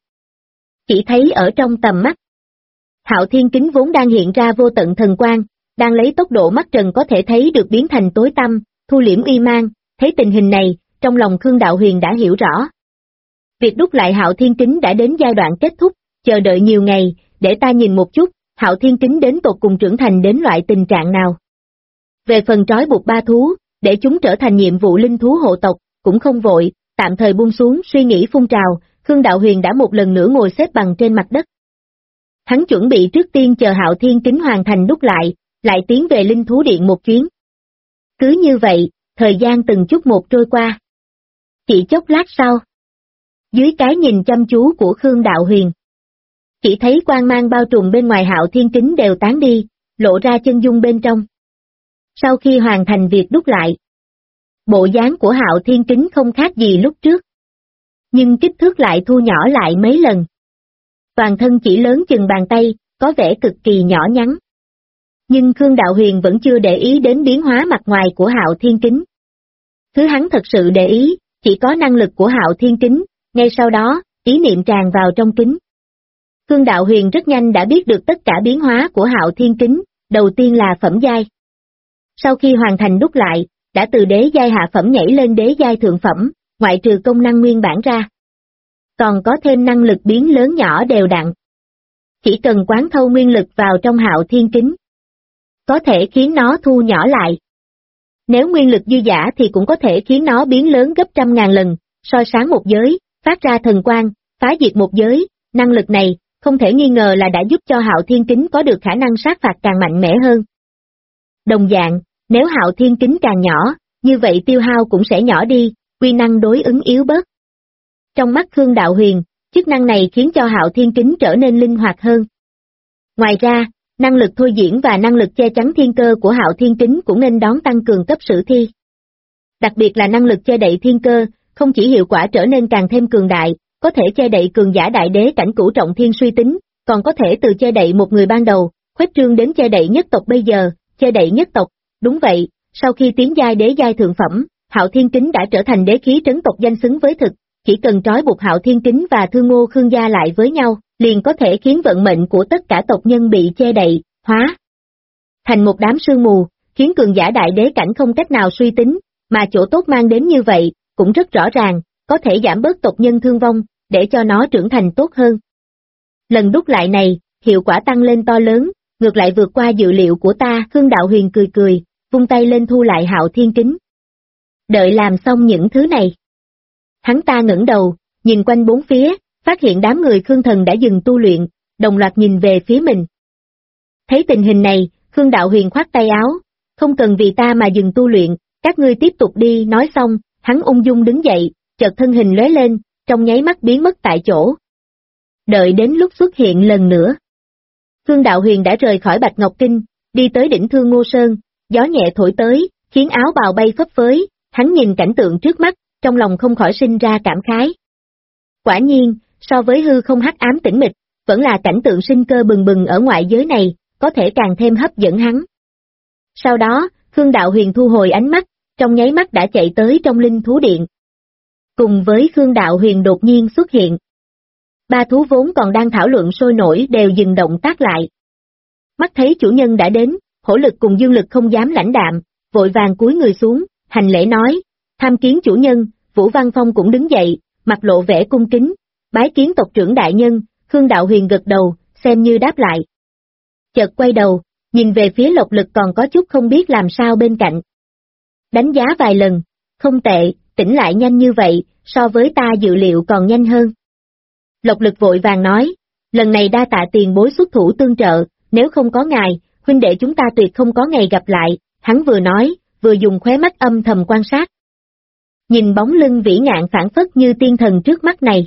Chỉ thấy ở trong tầm mắt, Hạo Thiên Kính vốn đang hiện ra vô tận thần quang, đang lấy tốc độ mắt trần có thể thấy được biến thành tối tăm, thu liễm uy mang. Thấy tình hình này, trong lòng Khương Đạo Huyền đã hiểu rõ. Việc đúc lại Hạo Thiên Kính đã đến giai đoạn kết thúc, chờ đợi nhiều ngày, để ta nhìn một chút, Hạo Thiên Kính đến tột cùng trưởng thành đến loại tình trạng nào. Về phần trói buộc 3 thú, để chúng trở thành nhiệm vụ linh thú hộ tộc, cũng không vội, tạm thời buông xuống suy nghĩ phun trào. Khương Đạo Huyền đã một lần nữa ngồi xếp bằng trên mặt đất. Hắn chuẩn bị trước tiên chờ Hạo Thiên Kính hoàn thành đúc lại tiến về Linh Thú Điện một chuyến. Cứ như vậy, thời gian từng chút một trôi qua. Chỉ chốc lát sau, dưới cái nhìn chăm chú của Khương Đạo Huyền, chỉ thấy quang mang bao trùm bên ngoài Hạo Thiên Kính đều tán đi, lộ ra chân dung bên trong. Sau khi hoàn thành việc đúc lại, bộ dáng của Hạo Thiên Kính không khác gì lúc trước, nhưng kích thước lại thu nhỏ lại mấy lần. Toàn thân chỉ lớn chừng bàn tay, có vẻ cực kỳ nhỏ nhắn. Nhưng Khương Đạo Huyền vẫn chưa để ý đến biến hóa mặt ngoài của Hạo Thiên Kính. Thứ hắn thật sự để ý, chỉ có năng lực của Hạo Thiên Kính, ngay sau đó, ý niệm tràn vào trong kính. Khương Đạo Huyền rất nhanh đã biết được tất cả biến hóa của Hạo Thiên Kính, đầu tiên là phẩm giai. Sau khi hoàn thành đúc lại, đã từ đế giai hạ phẩm nhảy lên đế giai thượng phẩm, ngoại trừ công năng nguyên bản ra. Còn có thêm năng lực biến lớn nhỏ đều đặn. Chỉ cần quán thâu nguyên lực vào trong Hạo Thiên Kính, có thể khiến nó thu nhỏ lại. Nếu nguyên lực dư dả thì cũng có thể khiến nó biến lớn gấp 100.000 lần, soi sáng một giới, phát ra thần quang, phá diệt một giới. Năng lực này, không thể nghi ngờ là đã giúp cho Hạo Thiên Kính có được khả năng sát phạt càng mạnh mẽ hơn. Đồng dạng, nếu Hạo Thiên Kính càng nhỏ, như vậy tiêu hao cũng sẽ nhỏ đi, quy năng đối ứng yếu bớt. Trong mắt Khương Đạo Huyền, chức năng này khiến cho Hạo Thiên Kính trở nên linh hoạt hơn. Ngoài ra, năng lực thôi diễn và năng lực che chắn thiên cơ của Hạo Thiên Kính cũng nên đón tăng cường cấp sử thi. Đặc biệt là năng lực che đậy thiên cơ, không chỉ hiệu quả trở nên càng thêm cường đại, có thể che đậy cường giả đại đế cảnh cửu trọng thiên suy tính, còn có thể từ che đậy một người ban đầu, khuếch trương đến che đậy nhất tộc bây giờ, che đậy nhất tộc. Đúng vậy, sau khi tiến giai đế giai thượng phẩm, Hạo Thiên Kính đã trở thành đế khí trấn tộc danh xứng với thực, chỉ cần trói buộc Hạo Thiên Kính và Thương Ngô Khương gia lại với nhau, liền có thể khiến vận mệnh của tất cả tộc nhân bị che đậy, hóa thành một đám sương mù, khiến cường giả đại đế cảnh không cách nào suy tính, mà chỗ tốt mang đến như vậy, cũng rất rõ ràng, có thể giảm bớt tộc nhân thương vong, để cho nó trưởng thành tốt hơn. Lần đúc lại này, hiệu quả tăng lên to lớn, ngược lại vượt qua dự liệu của ta. Khương Đạo Huyền cười cười, vung tay lên thu lại Hạo Thiên Kính. Đợi làm xong những thứ này. Hắn ta ngẩng đầu, nhìn quanh bốn phía, phát hiện đám người Khương Thần đã dừng tu luyện, đồng loạt nhìn về phía mình. Thấy tình hình này, Khương Đạo Huyền khoát tay áo, không cần vì ta mà dừng tu luyện, các ngươi tiếp tục đi. Nói xong, hắn ung dung đứng dậy, chợt thân hình lóe lên, trong nháy mắt biến mất tại chỗ. Đợi đến lúc xuất hiện lần nữa. Khương Đạo Huyền đã rời khỏi Bạch Ngọc Kinh, đi tới đỉnh Thương Ngô Sơn, gió nhẹ thổi tới, khiến áo bào bay phấp phới, hắn nhìn cảnh tượng trước mắt, trong lòng không khỏi sinh ra cảm khái. Quả nhiên, so với hư không hắc ám tĩnh mịch, vẫn là cảnh tượng sinh cơ bừng bừng ở ngoại giới này, có thể càng thêm hấp dẫn hắn. Sau đó, Khương Đạo Huyền thu hồi ánh mắt, trong nháy mắt đã chạy tới trong Linh Thú Điện. Cùng với Khương Đạo Huyền đột nhiên xuất hiện. Ba thú vốn còn đang thảo luận sôi nổi đều dừng động tác lại. Mắt thấy chủ nhân đã đến, Hổ Lực cùng Dương Lực không dám lãnh đạm, vội vàng cúi người xuống, hành lễ nói, tham kiến chủ nhân. Vũ Văn Phong cũng đứng dậy, mặt lộ vẻ cung kính, bái kiến tộc trưởng đại nhân. Khương Đạo Huyền gật đầu, xem như đáp lại. Chợt quay đầu, nhìn về phía Lộc Lực còn có chút không biết làm sao bên cạnh. Đánh giá vài lần, không tệ, tỉnh lại nhanh như vậy, so với ta dự liệu còn nhanh hơn. Lộc Lực vội vàng nói, lần này đa tạ tiền bối xuất thủ tương trợ, nếu không có ngài, huynh đệ chúng ta tuyệt không có ngày gặp lại. Hắn vừa nói, vừa dùng khóe mắt âm thầm quan sát. Nhìn bóng lưng vĩ ngạn phảng phất như tiên thần trước mắt này.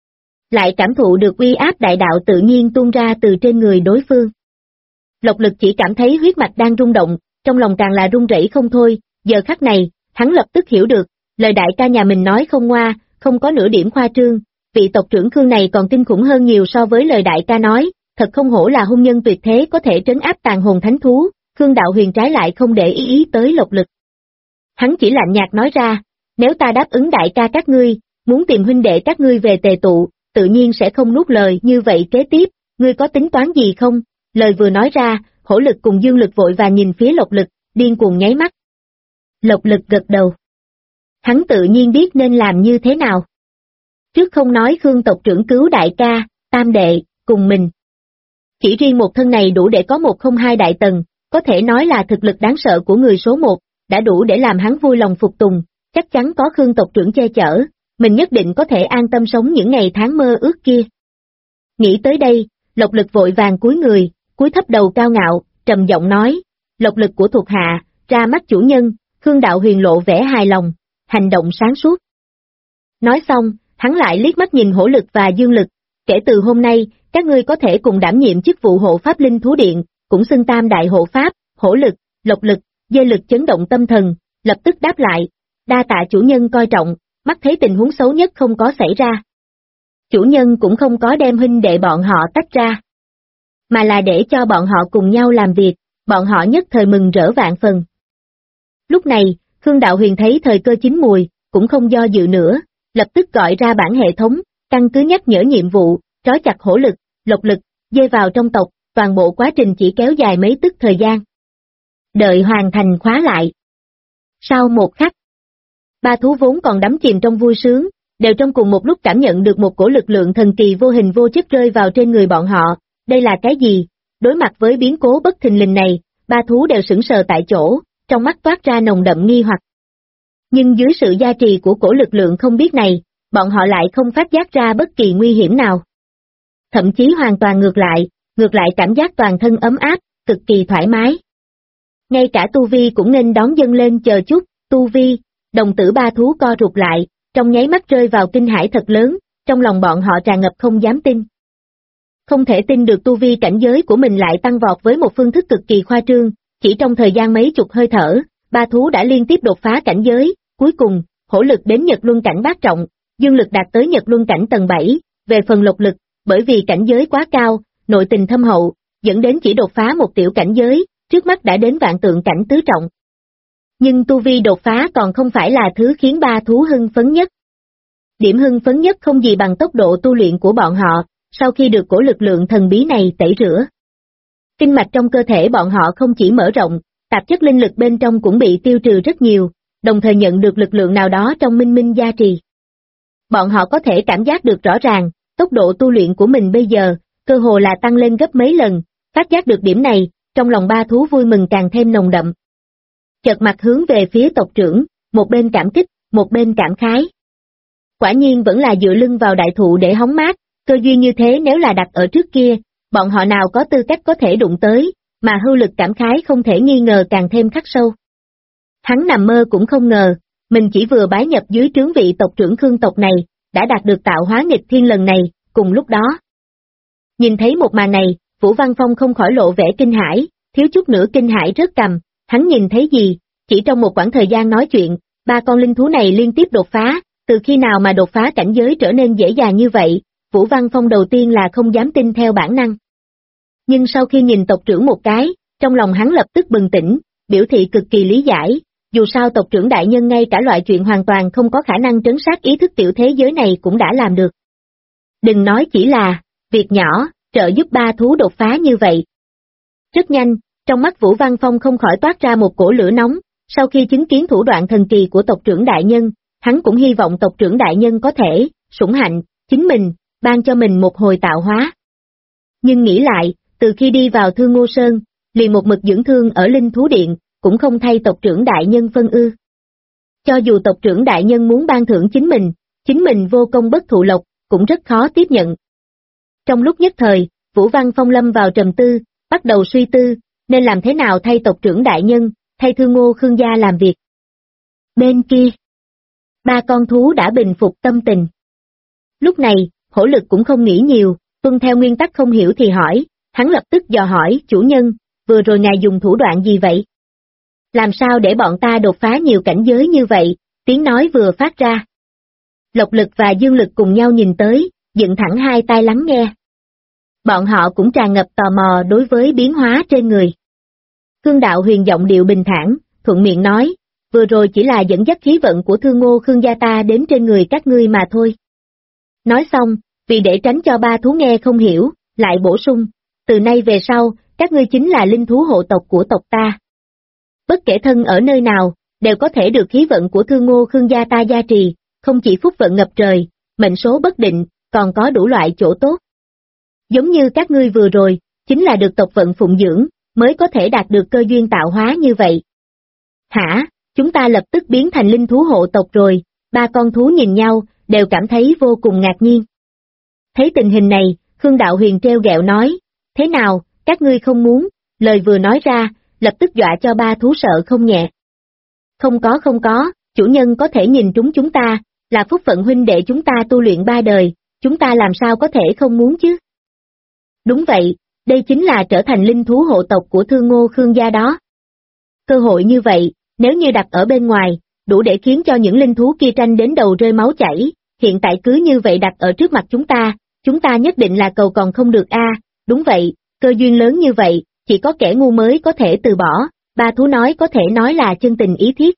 Lại cảm thụ được uy áp đại đạo tự nhiên tuôn ra từ trên người đối phương. Lộc Lực chỉ cảm thấy huyết mạch đang rung động, trong lòng càng là run rẩy không thôi. Giờ khắc này, hắn lập tức hiểu được, lời đại ca nhà mình nói không ngoa, không có nửa điểm khoa trương. Vị tộc trưởng Khương này còn kinh khủng hơn nhiều so với lời đại ca nói, thật không hổ là hung nhân tuyệt thế có thể trấn áp tàn hồn thánh thú. Khương Đạo Huyền trái lại không để ý tới Lộc Lực. Hắn chỉ lạnh nhạt nói ra, nếu ta đáp ứng đại ca các ngươi, muốn tìm huynh đệ các ngươi về tề tụ, tự nhiên sẽ không nuốt lời. Như vậy kế tiếp, ngươi có tính toán gì không? Lời vừa nói ra, Hổ Lực cùng Dương Lực vội và nhìn phía Lộc Lực, điên cuồng nháy mắt. Lộc Lực gật đầu. Hắn tự nhiên biết nên làm như thế nào. Trước không nói Khương tộc trưởng cứu đại ca, tam đệ, cùng mình. Chỉ riêng một thân này đủ để có 102 đại tầng, có thể nói là thực lực đáng sợ của người số 1, đã đủ để làm hắn vui lòng phục tùng, chắc chắn có Khương tộc trưởng che chở, mình nhất định có thể an tâm sống những ngày tháng mơ ước kia. Nghĩ tới đây, Lộc Lực vội vàng cúi người, cúi thấp đầu cao ngạo, trầm giọng nói, Lộc Lực của thuộc hạ, ra mắt chủ nhân. Khương Đạo Huyền lộ vẻ hài lòng, hành động sáng suốt. Nói xong, hắn lại liếc mắt nhìn Hổ Lực và Dương Lực, kể từ hôm nay, các ngươi có thể cùng đảm nhiệm chức vụ hộ pháp Linh Thú Điện, cũng xưng tam đại hộ pháp. Hổ Lực, Lộc Lực, Dê Lực chấn động tâm thần, lập tức đáp lại, đa tạ chủ nhân coi trọng, mắt thấy tình huống xấu nhất không có xảy ra. Chủ nhân cũng không có đem huynh đệ bọn họ tách ra, mà là để cho bọn họ cùng nhau làm việc, bọn họ nhất thời mừng rỡ vạn phần. Lúc này, Khương Đạo Huyền thấy thời cơ chín mùi, cũng không do dự nữa, lập tức gọi ra bản hệ thống, căn cứ nhắc nhở nhiệm vụ, trói chặt Hổ Lực, Lộc Lực, Dê vào trong tộc, toàn bộ quá trình chỉ kéo dài mấy tức thời gian. Đợi hoàn thành khóa lại. Sau một khắc, ba thú vốn còn đắm chìm trong vui sướng, đều trong cùng một lúc cảm nhận được một cổ lực lượng thần kỳ vô hình vô chất rơi vào trên người bọn họ. Đây là cái gì? Đối mặt với biến cố bất thình lình này, ba thú đều sững sờ tại chỗ, trong mắt toát ra nồng đậm nghi hoặc. Nhưng dưới sự gia trì của cổ lực lượng không biết này, bọn họ lại không phát giác ra bất kỳ nguy hiểm nào. Thậm chí hoàn toàn ngược lại cảm giác toàn thân ấm áp, cực kỳ thoải mái. Ngay cả tu vi cũng nên đón dâng lên. Chờ chút, tu vi, đồng tử ba thú co rụt lại, trong nháy mắt rơi vào kinh hãi thật lớn, trong lòng bọn họ tràn ngập không dám tin. Không thể tin được tu vi cảnh giới của mình lại tăng vọt với một phương thức cực kỳ khoa trương, chỉ trong thời gian mấy chục hơi thở, ba thú đã liên tiếp đột phá cảnh giới, cuối cùng, Hổ Lực đến Nhật Luân cảnh bát trọng, Dương Lực đạt tới Nhật Luân cảnh tầng 7, về phần Lộc Lực, bởi vì cảnh giới quá cao, nội tình thâm hậu, dẫn đến chỉ đột phá một tiểu cảnh giới, trước mắt đã đến vạn tượng cảnh tứ trọng. Nhưng tu vi đột phá còn không phải là thứ khiến ba thú hưng phấn nhất. Điểm hưng phấn nhất không gì bằng tốc độ tu luyện của bọn họ, sau khi được cổ lực lượng thần bí này tẩy rửa. Kinh mạch trong cơ thể bọn họ không chỉ mở rộng, tạp chất linh lực bên trong cũng bị tiêu trừ rất nhiều, đồng thời nhận được lực lượng nào đó trong minh minh gia trì. Bọn họ có thể cảm giác được rõ ràng, tốc độ tu luyện của mình bây giờ, cơ hồ là tăng lên gấp mấy lần, phát giác được điểm này, trong lòng ba thú vui mừng càng thêm nồng đậm. Chợt mặt hướng về phía tộc trưởng, một bên cảm kích, một bên cảm khái. Quả nhiên vẫn là dựa lưng vào đại thụ để hóng mát, cơ duyên như thế nếu là đặt ở trước kia, bọn họ nào có tư cách có thể đụng tới, mà Hưu Lực cảm khái không thể nghi ngờ càng thêm khắc sâu. Hắn nằm mơ cũng không ngờ, mình chỉ vừa bái nhập dưới trướng vị tộc trưởng Khương tộc này, đã đạt được tạo hóa nghịch thiên lần này, cùng lúc đó. Nhìn thấy một màn này, Vũ Văn Phong không khỏi lộ vẻ kinh hãi, thiếu chút nữa kinh hãi rớt cằm, hắn nhìn thấy gì, chỉ trong một khoảng thời gian nói chuyện, ba con linh thú này liên tiếp đột phá, từ khi nào mà đột phá cảnh giới trở nên dễ dàng như vậy, Vũ Văn Phong đầu tiên là không dám tin theo bản năng. Nhưng sau khi nhìn tộc trưởng một cái, trong lòng hắn lập tức bừng tỉnh, biểu thị cực kỳ lý giải, dù sao tộc trưởng đại nhân ngay cả loại chuyện hoàn toàn không có khả năng trấn sát ý thức tiểu thế giới này cũng đã làm được. Đừng nói chỉ là việc nhỏ, trợ giúp ba thú đột phá như vậy. Rất nhanh, trong mắt Vũ Văn Phong không khỏi toát ra một cổ lửa nóng, sau khi chứng kiến thủ đoạn thần kỳ của tộc trưởng đại nhân, hắn cũng hy vọng tộc trưởng đại nhân có thể, sủng hạnh, chính mình, ban cho mình một hồi tạo hóa. Nhưng nghĩ lại, từ khi đi vào Thương Ngô Sơn, liền một mực dưỡng thương ở Linh Thú Điện, cũng không thay tộc trưởng đại nhân phân ư. Cho dù tộc trưởng đại nhân muốn ban thưởng chính mình vô công bất thụ lộc, cũng rất khó tiếp nhận. Trong lúc nhất thời, Vũ Văn Phong lâm vào trầm tư, bắt đầu suy tư, nên làm thế nào thay tộc trưởng đại nhân, thay Thương Ngô Khương gia làm việc. Bên kia, ba con thú đã bình phục tâm tình. Lúc này, Hổ Lực cũng không nghĩ nhiều, tuân theo nguyên tắc không hiểu thì hỏi, hắn lập tức dò hỏi, chủ nhân, vừa rồi ngài dùng thủ đoạn gì vậy? Làm sao để bọn ta đột phá nhiều cảnh giới như vậy, tiếng nói vừa phát ra. Lộc Lực và Dương Lực cùng nhau nhìn tới, dựng thẳng hai tai lắng nghe. Bọn họ cũng tràn ngập tò mò đối với biến hóa trên người. Khương Đạo Huyền giọng điệu bình thản, thuận miệng nói, vừa rồi chỉ là dẫn dắt khí vận của Thương Ngô Khương gia ta đến trên người các ngươi mà thôi. Nói xong, vì để tránh cho ba thú nghe không hiểu, lại bổ sung, từ nay về sau, các ngươi chính là linh thú hộ tộc của tộc ta. Bất kể thân ở nơi nào, đều có thể được khí vận của Thương Ngô Khương gia ta gia trì, không chỉ phúc vận ngập trời, mệnh số bất định, còn có đủ loại chỗ tốt. Giống như các ngươi vừa rồi, chính là được tộc vận phụng dưỡng, mới có thể đạt được cơ duyên tạo hóa như vậy. Hả, chúng ta lập tức biến thành linh thú hộ tộc rồi, ba con thú nhìn nhau, đều cảm thấy vô cùng ngạc nhiên. Thấy tình hình này, Khương Đạo Huyền treo gẹo nói, thế nào, các ngươi không muốn, lời vừa nói ra, lập tức dọa cho ba thú sợ không nhẹ. Không có, chủ nhân có thể nhìn trúng chúng ta, là phúc phận huynh đệ chúng ta tu luyện 3 đời, chúng ta làm sao có thể không muốn chứ? Đúng vậy, đây chính là trở thành linh thú hộ tộc của Thương Ngô Khương gia đó. Cơ hội như vậy, nếu như đặt ở bên ngoài, đủ để khiến cho những linh thú kia tranh đến đầu rơi máu chảy, hiện tại cứ như vậy đặt ở trước mặt chúng ta nhất định là cầu còn không được a. Đúng vậy, cơ duyên lớn như vậy, chỉ có kẻ ngu mới có thể từ bỏ, ba thú nói có thể nói là chân tình ý thiết.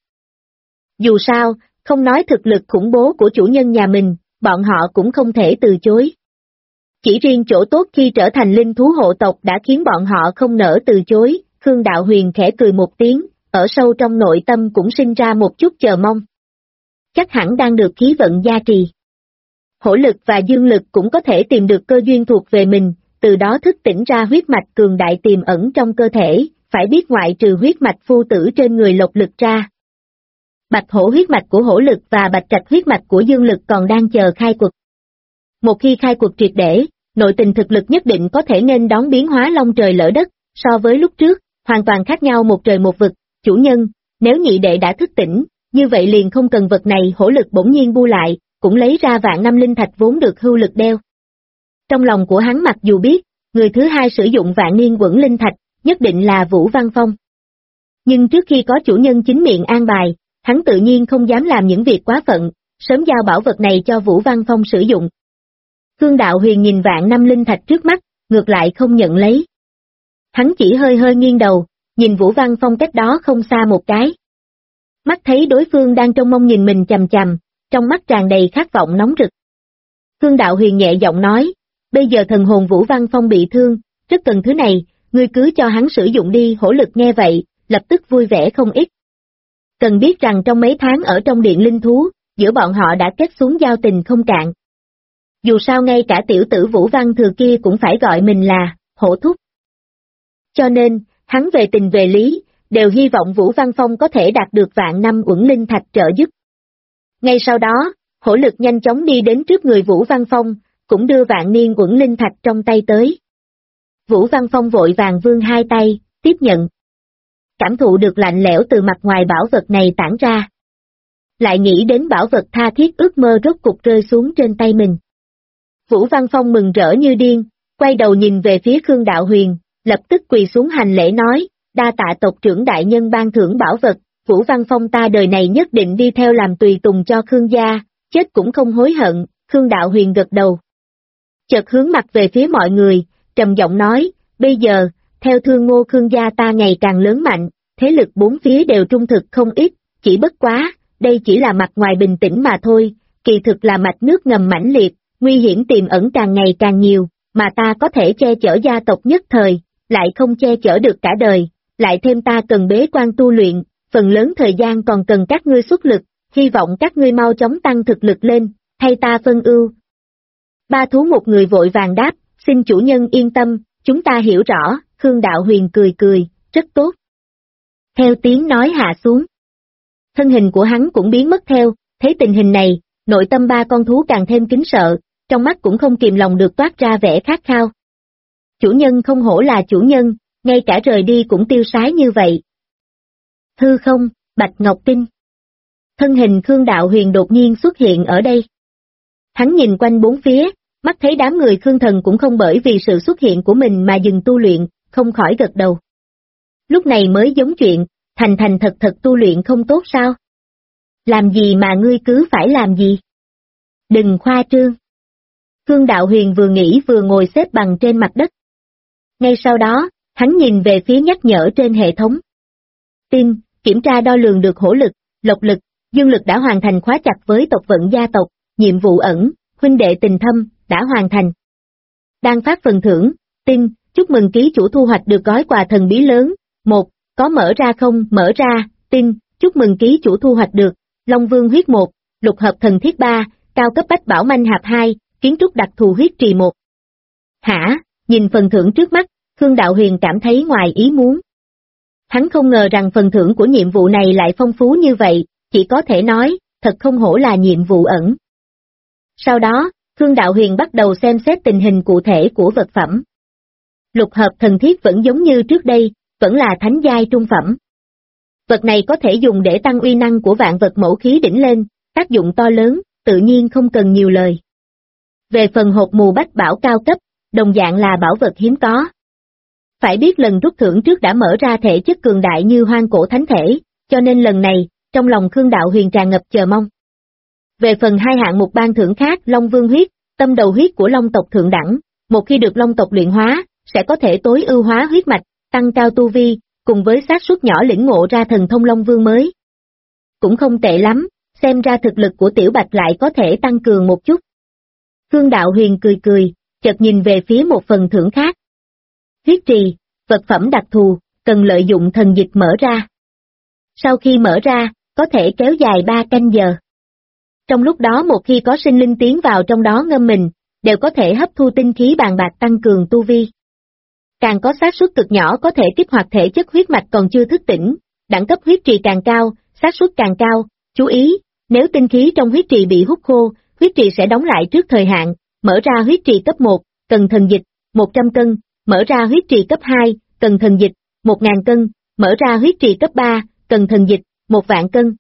Dù sao, không nói thực lực khủng bố của chủ nhân nhà mình, bọn họ cũng không thể từ chối. Chỉ riêng chỗ tốt khi trở thành linh thú hộ tộc đã khiến bọn họ không nỡ từ chối, Khương Đạo Huyền khẽ cười một tiếng, ở sâu trong nội tâm cũng sinh ra một chút chờ mong. Chắc hẳn đang được khí vận gia trì. Hổ Lực và Dương Lực cũng có thể tìm được cơ duyên thuộc về mình, từ đó thức tỉnh ra huyết mạch cường đại tiềm ẩn trong cơ thể, phải biết ngoại trừ huyết mạch phu tử trên người Lộc Lực ra. Bạch Hổ huyết mạch của Hổ Lực và Bạch Trạch huyết mạch của Dương Lực còn đang chờ khai quật. Một khi khai quật triệt để, nội tình thực lực nhất định có thể nên đón biến hóa long trời lỡ đất, so với lúc trước, hoàn toàn khác nhau một trời một vực. Chủ nhân, nếu nhị đệ đã thức tỉnh, như vậy liền không cần vật này. Hổ Lực bỗng nhiên bu lại, cũng lấy ra vạn năm linh thạch vốn được Hưu Lực đeo. Trong lòng của hắn mặc dù biết, người thứ hai sử dụng vạn niên quẩn linh thạch, nhất định là Vũ Văn Phong. Nhưng trước khi có chủ nhân chính miệng an bài, hắn tự nhiên không dám làm những việc quá phận, sớm giao bảo vật này cho Vũ Văn Phong sử dụng. Khương Đạo Huyền nhìn vạn năm linh thạch trước mắt, ngược lại không nhận lấy. Hắn chỉ hơi hơi nghiêng đầu, nhìn Vũ Văn Phong cách đó không xa một cái. Mắt thấy đối phương đang trông mong nhìn mình chằm chằm, trong mắt tràn đầy khát vọng nóng rực. Khương Đạo Huyền nhẹ giọng nói, bây giờ thần hồn Vũ Văn Phong bị thương, rất cần thứ này, ngươi cứ cho hắn sử dụng đi. Hổ Lực nghe vậy, lập tức vui vẻ không ít. Cần biết rằng trong mấy tháng ở trong điện linh thú, giữa bọn họ đã kết xuống giao tình không cạn. Dù sao ngay cả tiểu tử Vũ Văn Thừa kia cũng phải gọi mình là hổ thúc. Cho nên, hắn về tình về lý, đều hy vọng Vũ Văn Phong có thể đạt được vạn năm uẩn linh thạch trợ giúp. Ngay sau đó, hổ lực nhanh chóng đi đến trước người Vũ Văn Phong, cũng đưa vạn niên uẩn linh thạch trong tay tới. Vũ Văn Phong vội vàng vươn hai tay, tiếp nhận. Cảm thụ được lạnh lẽo từ mặt ngoài bảo vật này tản ra. Lại nghĩ đến bảo vật tha thiết ước mơ rốt cục rơi xuống trên tay mình. Vũ Văn Phong mừng rỡ như điên, quay đầu nhìn về phía Khương Đạo Huyền, lập tức quỳ xuống hành lễ nói, đa tạ tộc trưởng đại nhân ban thưởng bảo vật, Vũ Văn Phong ta đời này nhất định đi theo làm tùy tùng cho Khương gia, chết cũng không hối hận. Khương Đạo Huyền gật đầu. Chợt hướng mặt về phía mọi người, trầm giọng nói, bây giờ, theo Thương Ngô Khương gia ta ngày càng lớn mạnh, thế lực bốn phía đều trung thực không ít, chỉ bất quá, đây chỉ là mặt ngoài bình tĩnh mà thôi, kỳ thực là mạch nước ngầm mãnh liệt, nguy hiểm tiềm ẩn càng ngày càng nhiều, mà ta có thể che chở gia tộc nhất thời, lại không che chở được cả đời, lại thêm ta cần bế quan tu luyện, phần lớn thời gian còn cần các ngươi xuất lực, hy vọng các ngươi mau chóng tăng thực lực lên, thay ta phân ưu. Ba thú một người vội vàng đáp, xin chủ nhân yên tâm, chúng ta hiểu rõ. Khương Đạo Huyền cười cười, rất tốt. Theo tiếng nói hạ xuống. Thân hình của hắn cũng biến mất theo, thấy tình hình này, nội tâm ba con thú càng thêm kính sợ, trong mắt cũng không kìm lòng được toát ra vẻ khát khao. Chủ nhân không hổ là chủ nhân, ngay cả rời đi cũng tiêu sái như vậy. Hư không, Bạch Ngọc Tinh. Thân hình Khương Đạo Huyền đột nhiên xuất hiện ở đây. Hắn nhìn quanh bốn phía, mắt thấy đám người Khương Thần cũng không bởi vì sự xuất hiện của mình mà dừng tu luyện, không khỏi gật đầu. Lúc này mới giống chuyện, thành thành thật thật tu luyện không tốt sao? Làm gì mà ngươi cứ phải làm gì? Đừng khoa trương. Khương Đạo Huyền vừa nghĩ vừa ngồi xếp bằng trên mặt đất. Ngay sau đó, hắn nhìn về phía nhắc nhở trên hệ thống. Tin, kiểm tra đo lường được hổ lực, lộc lực, dương lực đã hoàn thành khóa chặt với tộc vận gia tộc, nhiệm vụ ẩn, huynh đệ tình thâm, đã hoàn thành. Đang phát phần thưởng, tin, chúc mừng ký chủ thu hoạch được gói quà thần bí lớn, 1, có mở ra không, mở ra, tin, chúc mừng ký chủ thu hoạch được, Long Vương huyết 1, lục hợp thần thiết 3, cao cấp bách bảo manh hạp 2, kiến trúc đặc thù huyết trì 1. Hả, nhìn phần thưởng trước mắt, Khương Đạo Huyền cảm thấy ngoài ý muốn. Hắn không ngờ rằng phần thưởng của nhiệm vụ này lại phong phú như vậy, chỉ có thể nói, thật không hổ là nhiệm vụ ẩn. Sau đó, Khương Đạo Huyền bắt đầu xem xét tình hình cụ thể của vật phẩm. Lục hợp thần thiết vẫn giống như trước đây, vẫn là thánh giai trung phẩm. Vật này có thể dùng để tăng uy năng của vạn vật mẫu khí đỉnh lên, tác dụng to lớn, tự nhiên không cần nhiều lời. Về phần hột mù bách bảo cao cấp, đồng dạng là bảo vật hiếm có. Phải biết lần rút thưởng trước đã mở ra thể chất cường đại như hoang cổ thánh thể, cho nên lần này, trong lòng Khương Đạo Huyền tràn ngập chờ mong. Về phần hai hạng mục ban thưởng khác, Long Vương huyết, tâm đầu huyết của Long tộc thượng đẳng, một khi được Long tộc luyện hóa, sẽ có thể tối ưu hóa huyết mạch, tăng cao tu vi, cùng với xác suất nhỏ lĩnh ngộ ra thần thông Long Vương mới. Cũng không tệ lắm, xem ra thực lực của Tiểu Bạch lại có thể tăng cường một chút. Khương Đạo Huyền cười cười, chợt nhìn về phía một phần thưởng khác. Huyết trì, vật phẩm đặc thù, cần lợi dụng thần dịch mở ra. Sau khi mở ra, có thể kéo dài 3 canh giờ. Trong lúc đó một khi có sinh linh tiến vào trong đó ngâm mình, đều có thể hấp thu tinh khí bàn bạc tăng cường tu vi. Càng có xác suất cực nhỏ có thể kích hoạt thể chất huyết mạch còn chưa thức tỉnh, đẳng cấp huyết trì càng cao, xác suất càng cao, chú ý, nếu tinh khí trong huyết trì bị hút khô, huyết trì sẽ đóng lại trước thời hạn, mở ra huyết trì cấp 1, cần thần dịch, 100 cân, mở ra huyết trì cấp 2, cần thần dịch, 1000 cân, mở ra huyết trì cấp 3, cần thần dịch, 1.000 cân.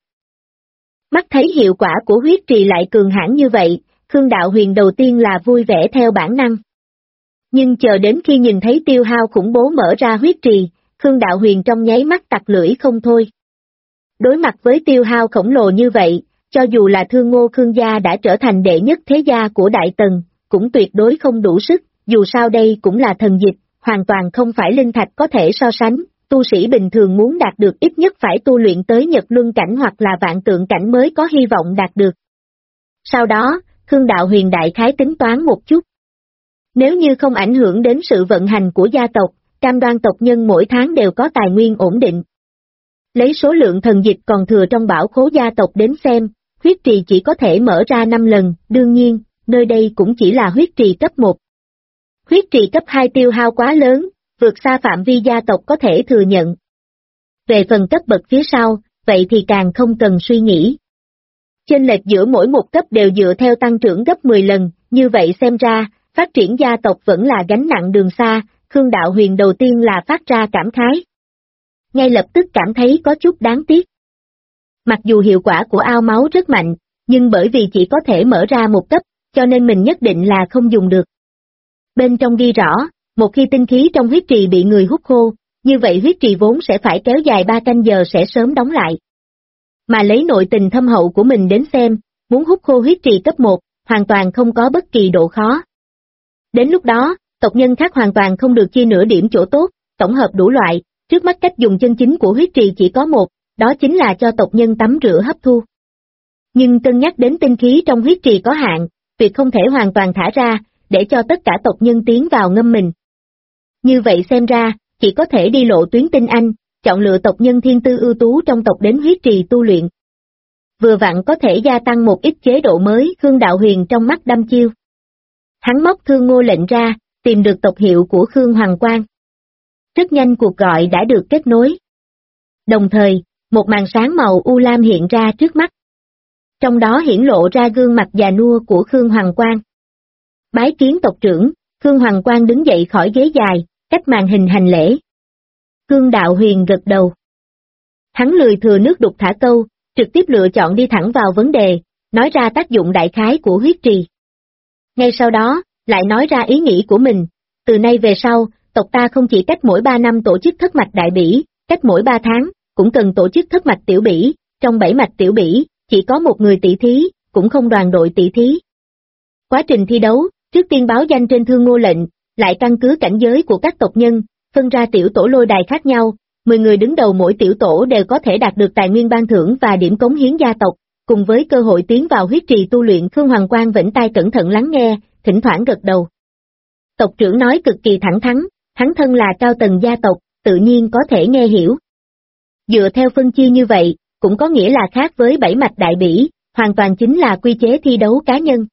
Mắt thấy hiệu quả của huyết trì lại cường hãn như vậy, Khương Đạo Huyền đầu tiên là vui vẻ theo bản năng. Nhưng chờ đến khi nhìn thấy tiêu hao khủng bố mở ra huyết trì, Khương Đạo Huyền trong nháy mắt tặc lưỡi không thôi. Đối mặt với tiêu hao khổng lồ như vậy, cho dù là Thương Ngô Khương gia đã trở thành đệ nhất thế gia của Đại Tần, cũng tuyệt đối không đủ sức, dù sao đây cũng là thần dịch, hoàn toàn không phải linh thạch có thể so sánh, tu sĩ bình thường muốn đạt được ít nhất phải tu luyện tới Nhật Luân cảnh hoặc là Vạn Tượng cảnh mới có hy vọng đạt được. Sau đó, Khương Đạo Huyền đại khái tính toán một chút. Nếu như không ảnh hưởng đến sự vận hành của gia tộc, cam đoan tộc nhân mỗi tháng đều có tài nguyên ổn định. Lấy số lượng thần dịch còn thừa trong bảo khố gia tộc đến xem, huyết trì chỉ có thể mở ra 5 lần, đương nhiên, nơi đây cũng chỉ là huyết trì cấp 1. Huyết trì cấp 2 tiêu hao quá lớn, vượt xa phạm vi gia tộc có thể thừa nhận. Về phần cấp bậc phía sau, vậy thì càng không cần suy nghĩ. Chênh lệch giữa mỗi một cấp đều dựa theo tăng trưởng gấp 10 lần, như vậy xem ra, phát triển gia tộc vẫn là gánh nặng đường xa, Khương Đạo Huyền đầu tiên là phát ra cảm khái. Ngay lập tức cảm thấy có chút đáng tiếc. Mặc dù hiệu quả của ao máu rất mạnh, nhưng bởi vì chỉ có thể mở ra một cấp, cho nên mình nhất định là không dùng được. Bên trong ghi rõ, một khi tinh khí trong huyết trì bị người hút khô, như vậy huyết trì vốn sẽ phải kéo dài 3 canh giờ sẽ sớm đóng lại. Mà lấy nội tình thâm hậu của mình đến xem, muốn hút khô huyết trì cấp 1, hoàn toàn không có bất kỳ độ khó. Đến lúc đó, tộc nhân khác hoàn toàn không được chia nửa điểm chỗ tốt, tổng hợp đủ loại, trước mắt cách dùng chân chính của huyết trì chỉ có một, đó chính là cho tộc nhân tắm rửa hấp thu. Nhưng cân nhắc đến tinh khí trong huyết trì có hạn, việc không thể hoàn toàn thả ra, để cho tất cả tộc nhân tiến vào ngâm mình. Như vậy xem ra, chỉ có thể đi lộ tuyến tinh anh, chọn lựa tộc nhân thiên tư ưu tú trong tộc đến huyết trì tu luyện. Vừa vặn có thể gia tăng một ít chế độ mới, Khương Đạo Huyền trong mắt đăm chiêu. Hắn móc Thương Ngô lệnh ra, tìm được tộc hiệu của Khương Hoàng Quang. Rất nhanh cuộc gọi đã được kết nối. Đồng thời, một màn sáng màu u lam hiện ra trước mắt. Trong đó hiển lộ ra gương mặt già nua của Khương Hoàng Quang. Bái kiến tộc trưởng, Khương Hoàng Quang đứng dậy khỏi ghế dài, cách màn hình hành lễ. Khương Đạo Huyền gật đầu. Hắn lười thừa nước đục thả câu, trực tiếp lựa chọn đi thẳng vào vấn đề, nói ra tác dụng đại khái của huyết trì. Ngay sau đó, lại nói ra ý nghĩ của mình, từ nay về sau, tộc ta không chỉ cách mỗi 3 năm tổ chức thất mạch đại bỉ, cách mỗi 3 tháng, cũng cần tổ chức thất mạch tiểu bỉ, trong 7 mạch tiểu bỉ, chỉ có một người tỷ thí, cũng không đoàn đội tỷ thí. Quá trình thi đấu, trước tiên báo danh trên Thương Ngô lệnh, lại căn cứ cảnh giới của các tộc nhân, phân ra tiểu tổ lôi đài khác nhau, 10 người đứng đầu mỗi tiểu tổ đều có thể đạt được tài nguyên ban thưởng và điểm cống hiến gia tộc, cùng với cơ hội tiến vào huyết trì tu luyện. Khương Hoàng Quang vĩnh tai cẩn thận lắng nghe, thỉnh thoảng gật đầu. Tộc trưởng nói cực kỳ thẳng thắn, hắn thân là cao tầng gia tộc, tự nhiên có thể nghe hiểu. Dựa theo phân chia như vậy, cũng có nghĩa là khác với 7 mạch đại bỉ, hoàn toàn chính là quy chế thi đấu cá nhân.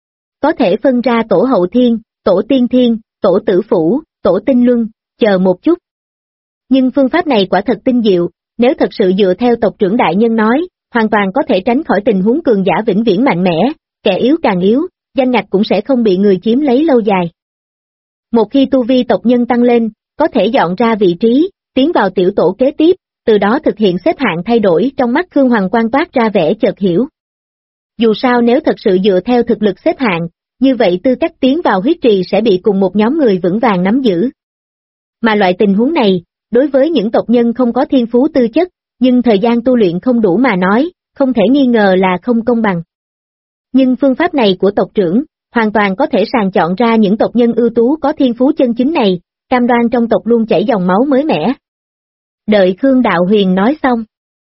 Có thể phân ra tổ hậu thiên, tổ tiên thiên, tổ tử phủ, tổ tinh luân, chờ một chút. Nhưng phương pháp này quả thật tinh diệu, nếu thật sự dựa theo tộc trưởng đại nhân nói, hoàn toàn có thể tránh khỏi tình huống cường giả vĩnh viễn mạnh mẽ, kẻ yếu càng yếu, danh ngạch cũng sẽ không bị người chiếm lấy lâu dài. Một khi tu vi tộc nhân tăng lên, có thể dọn ra vị trí, tiến vào tiểu tổ kế tiếp, từ đó thực hiện xếp hạng thay đổi. Trong mắt Khương Hoàng Quang toát ra vẻ chợt hiểu. Dù sao nếu thật sự dựa theo thực lực xếp hạng, như vậy tư cách tiến vào huyết trì sẽ bị cùng một nhóm người vững vàng nắm giữ. Mà loại tình huống này, đối với những tộc nhân không có thiên phú tư chất, nhưng thời gian tu luyện không đủ mà nói, không thể nghi ngờ là không công bằng. Nhưng phương pháp này của tộc trưởng, hoàn toàn có thể sàng chọn ra những tộc nhân ưu tú có thiên phú chân chính này, cam đoan trong tộc luôn chảy dòng máu mới mẻ. Đợi Khương Đạo Huyền nói xong.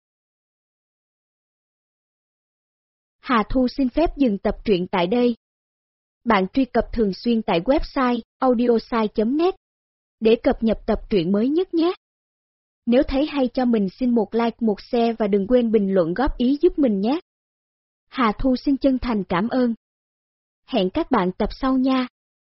Hà Thu xin phép dừng tập truyện tại đây. Bạn truy cập thường xuyên tại website audiosai.net để cập nhật tập truyện mới nhất nhé. Nếu thấy hay cho mình xin một like một share và đừng quên bình luận góp ý giúp mình nhé. Hà Thu xin chân thành cảm ơn. Hẹn các bạn tập sau nha.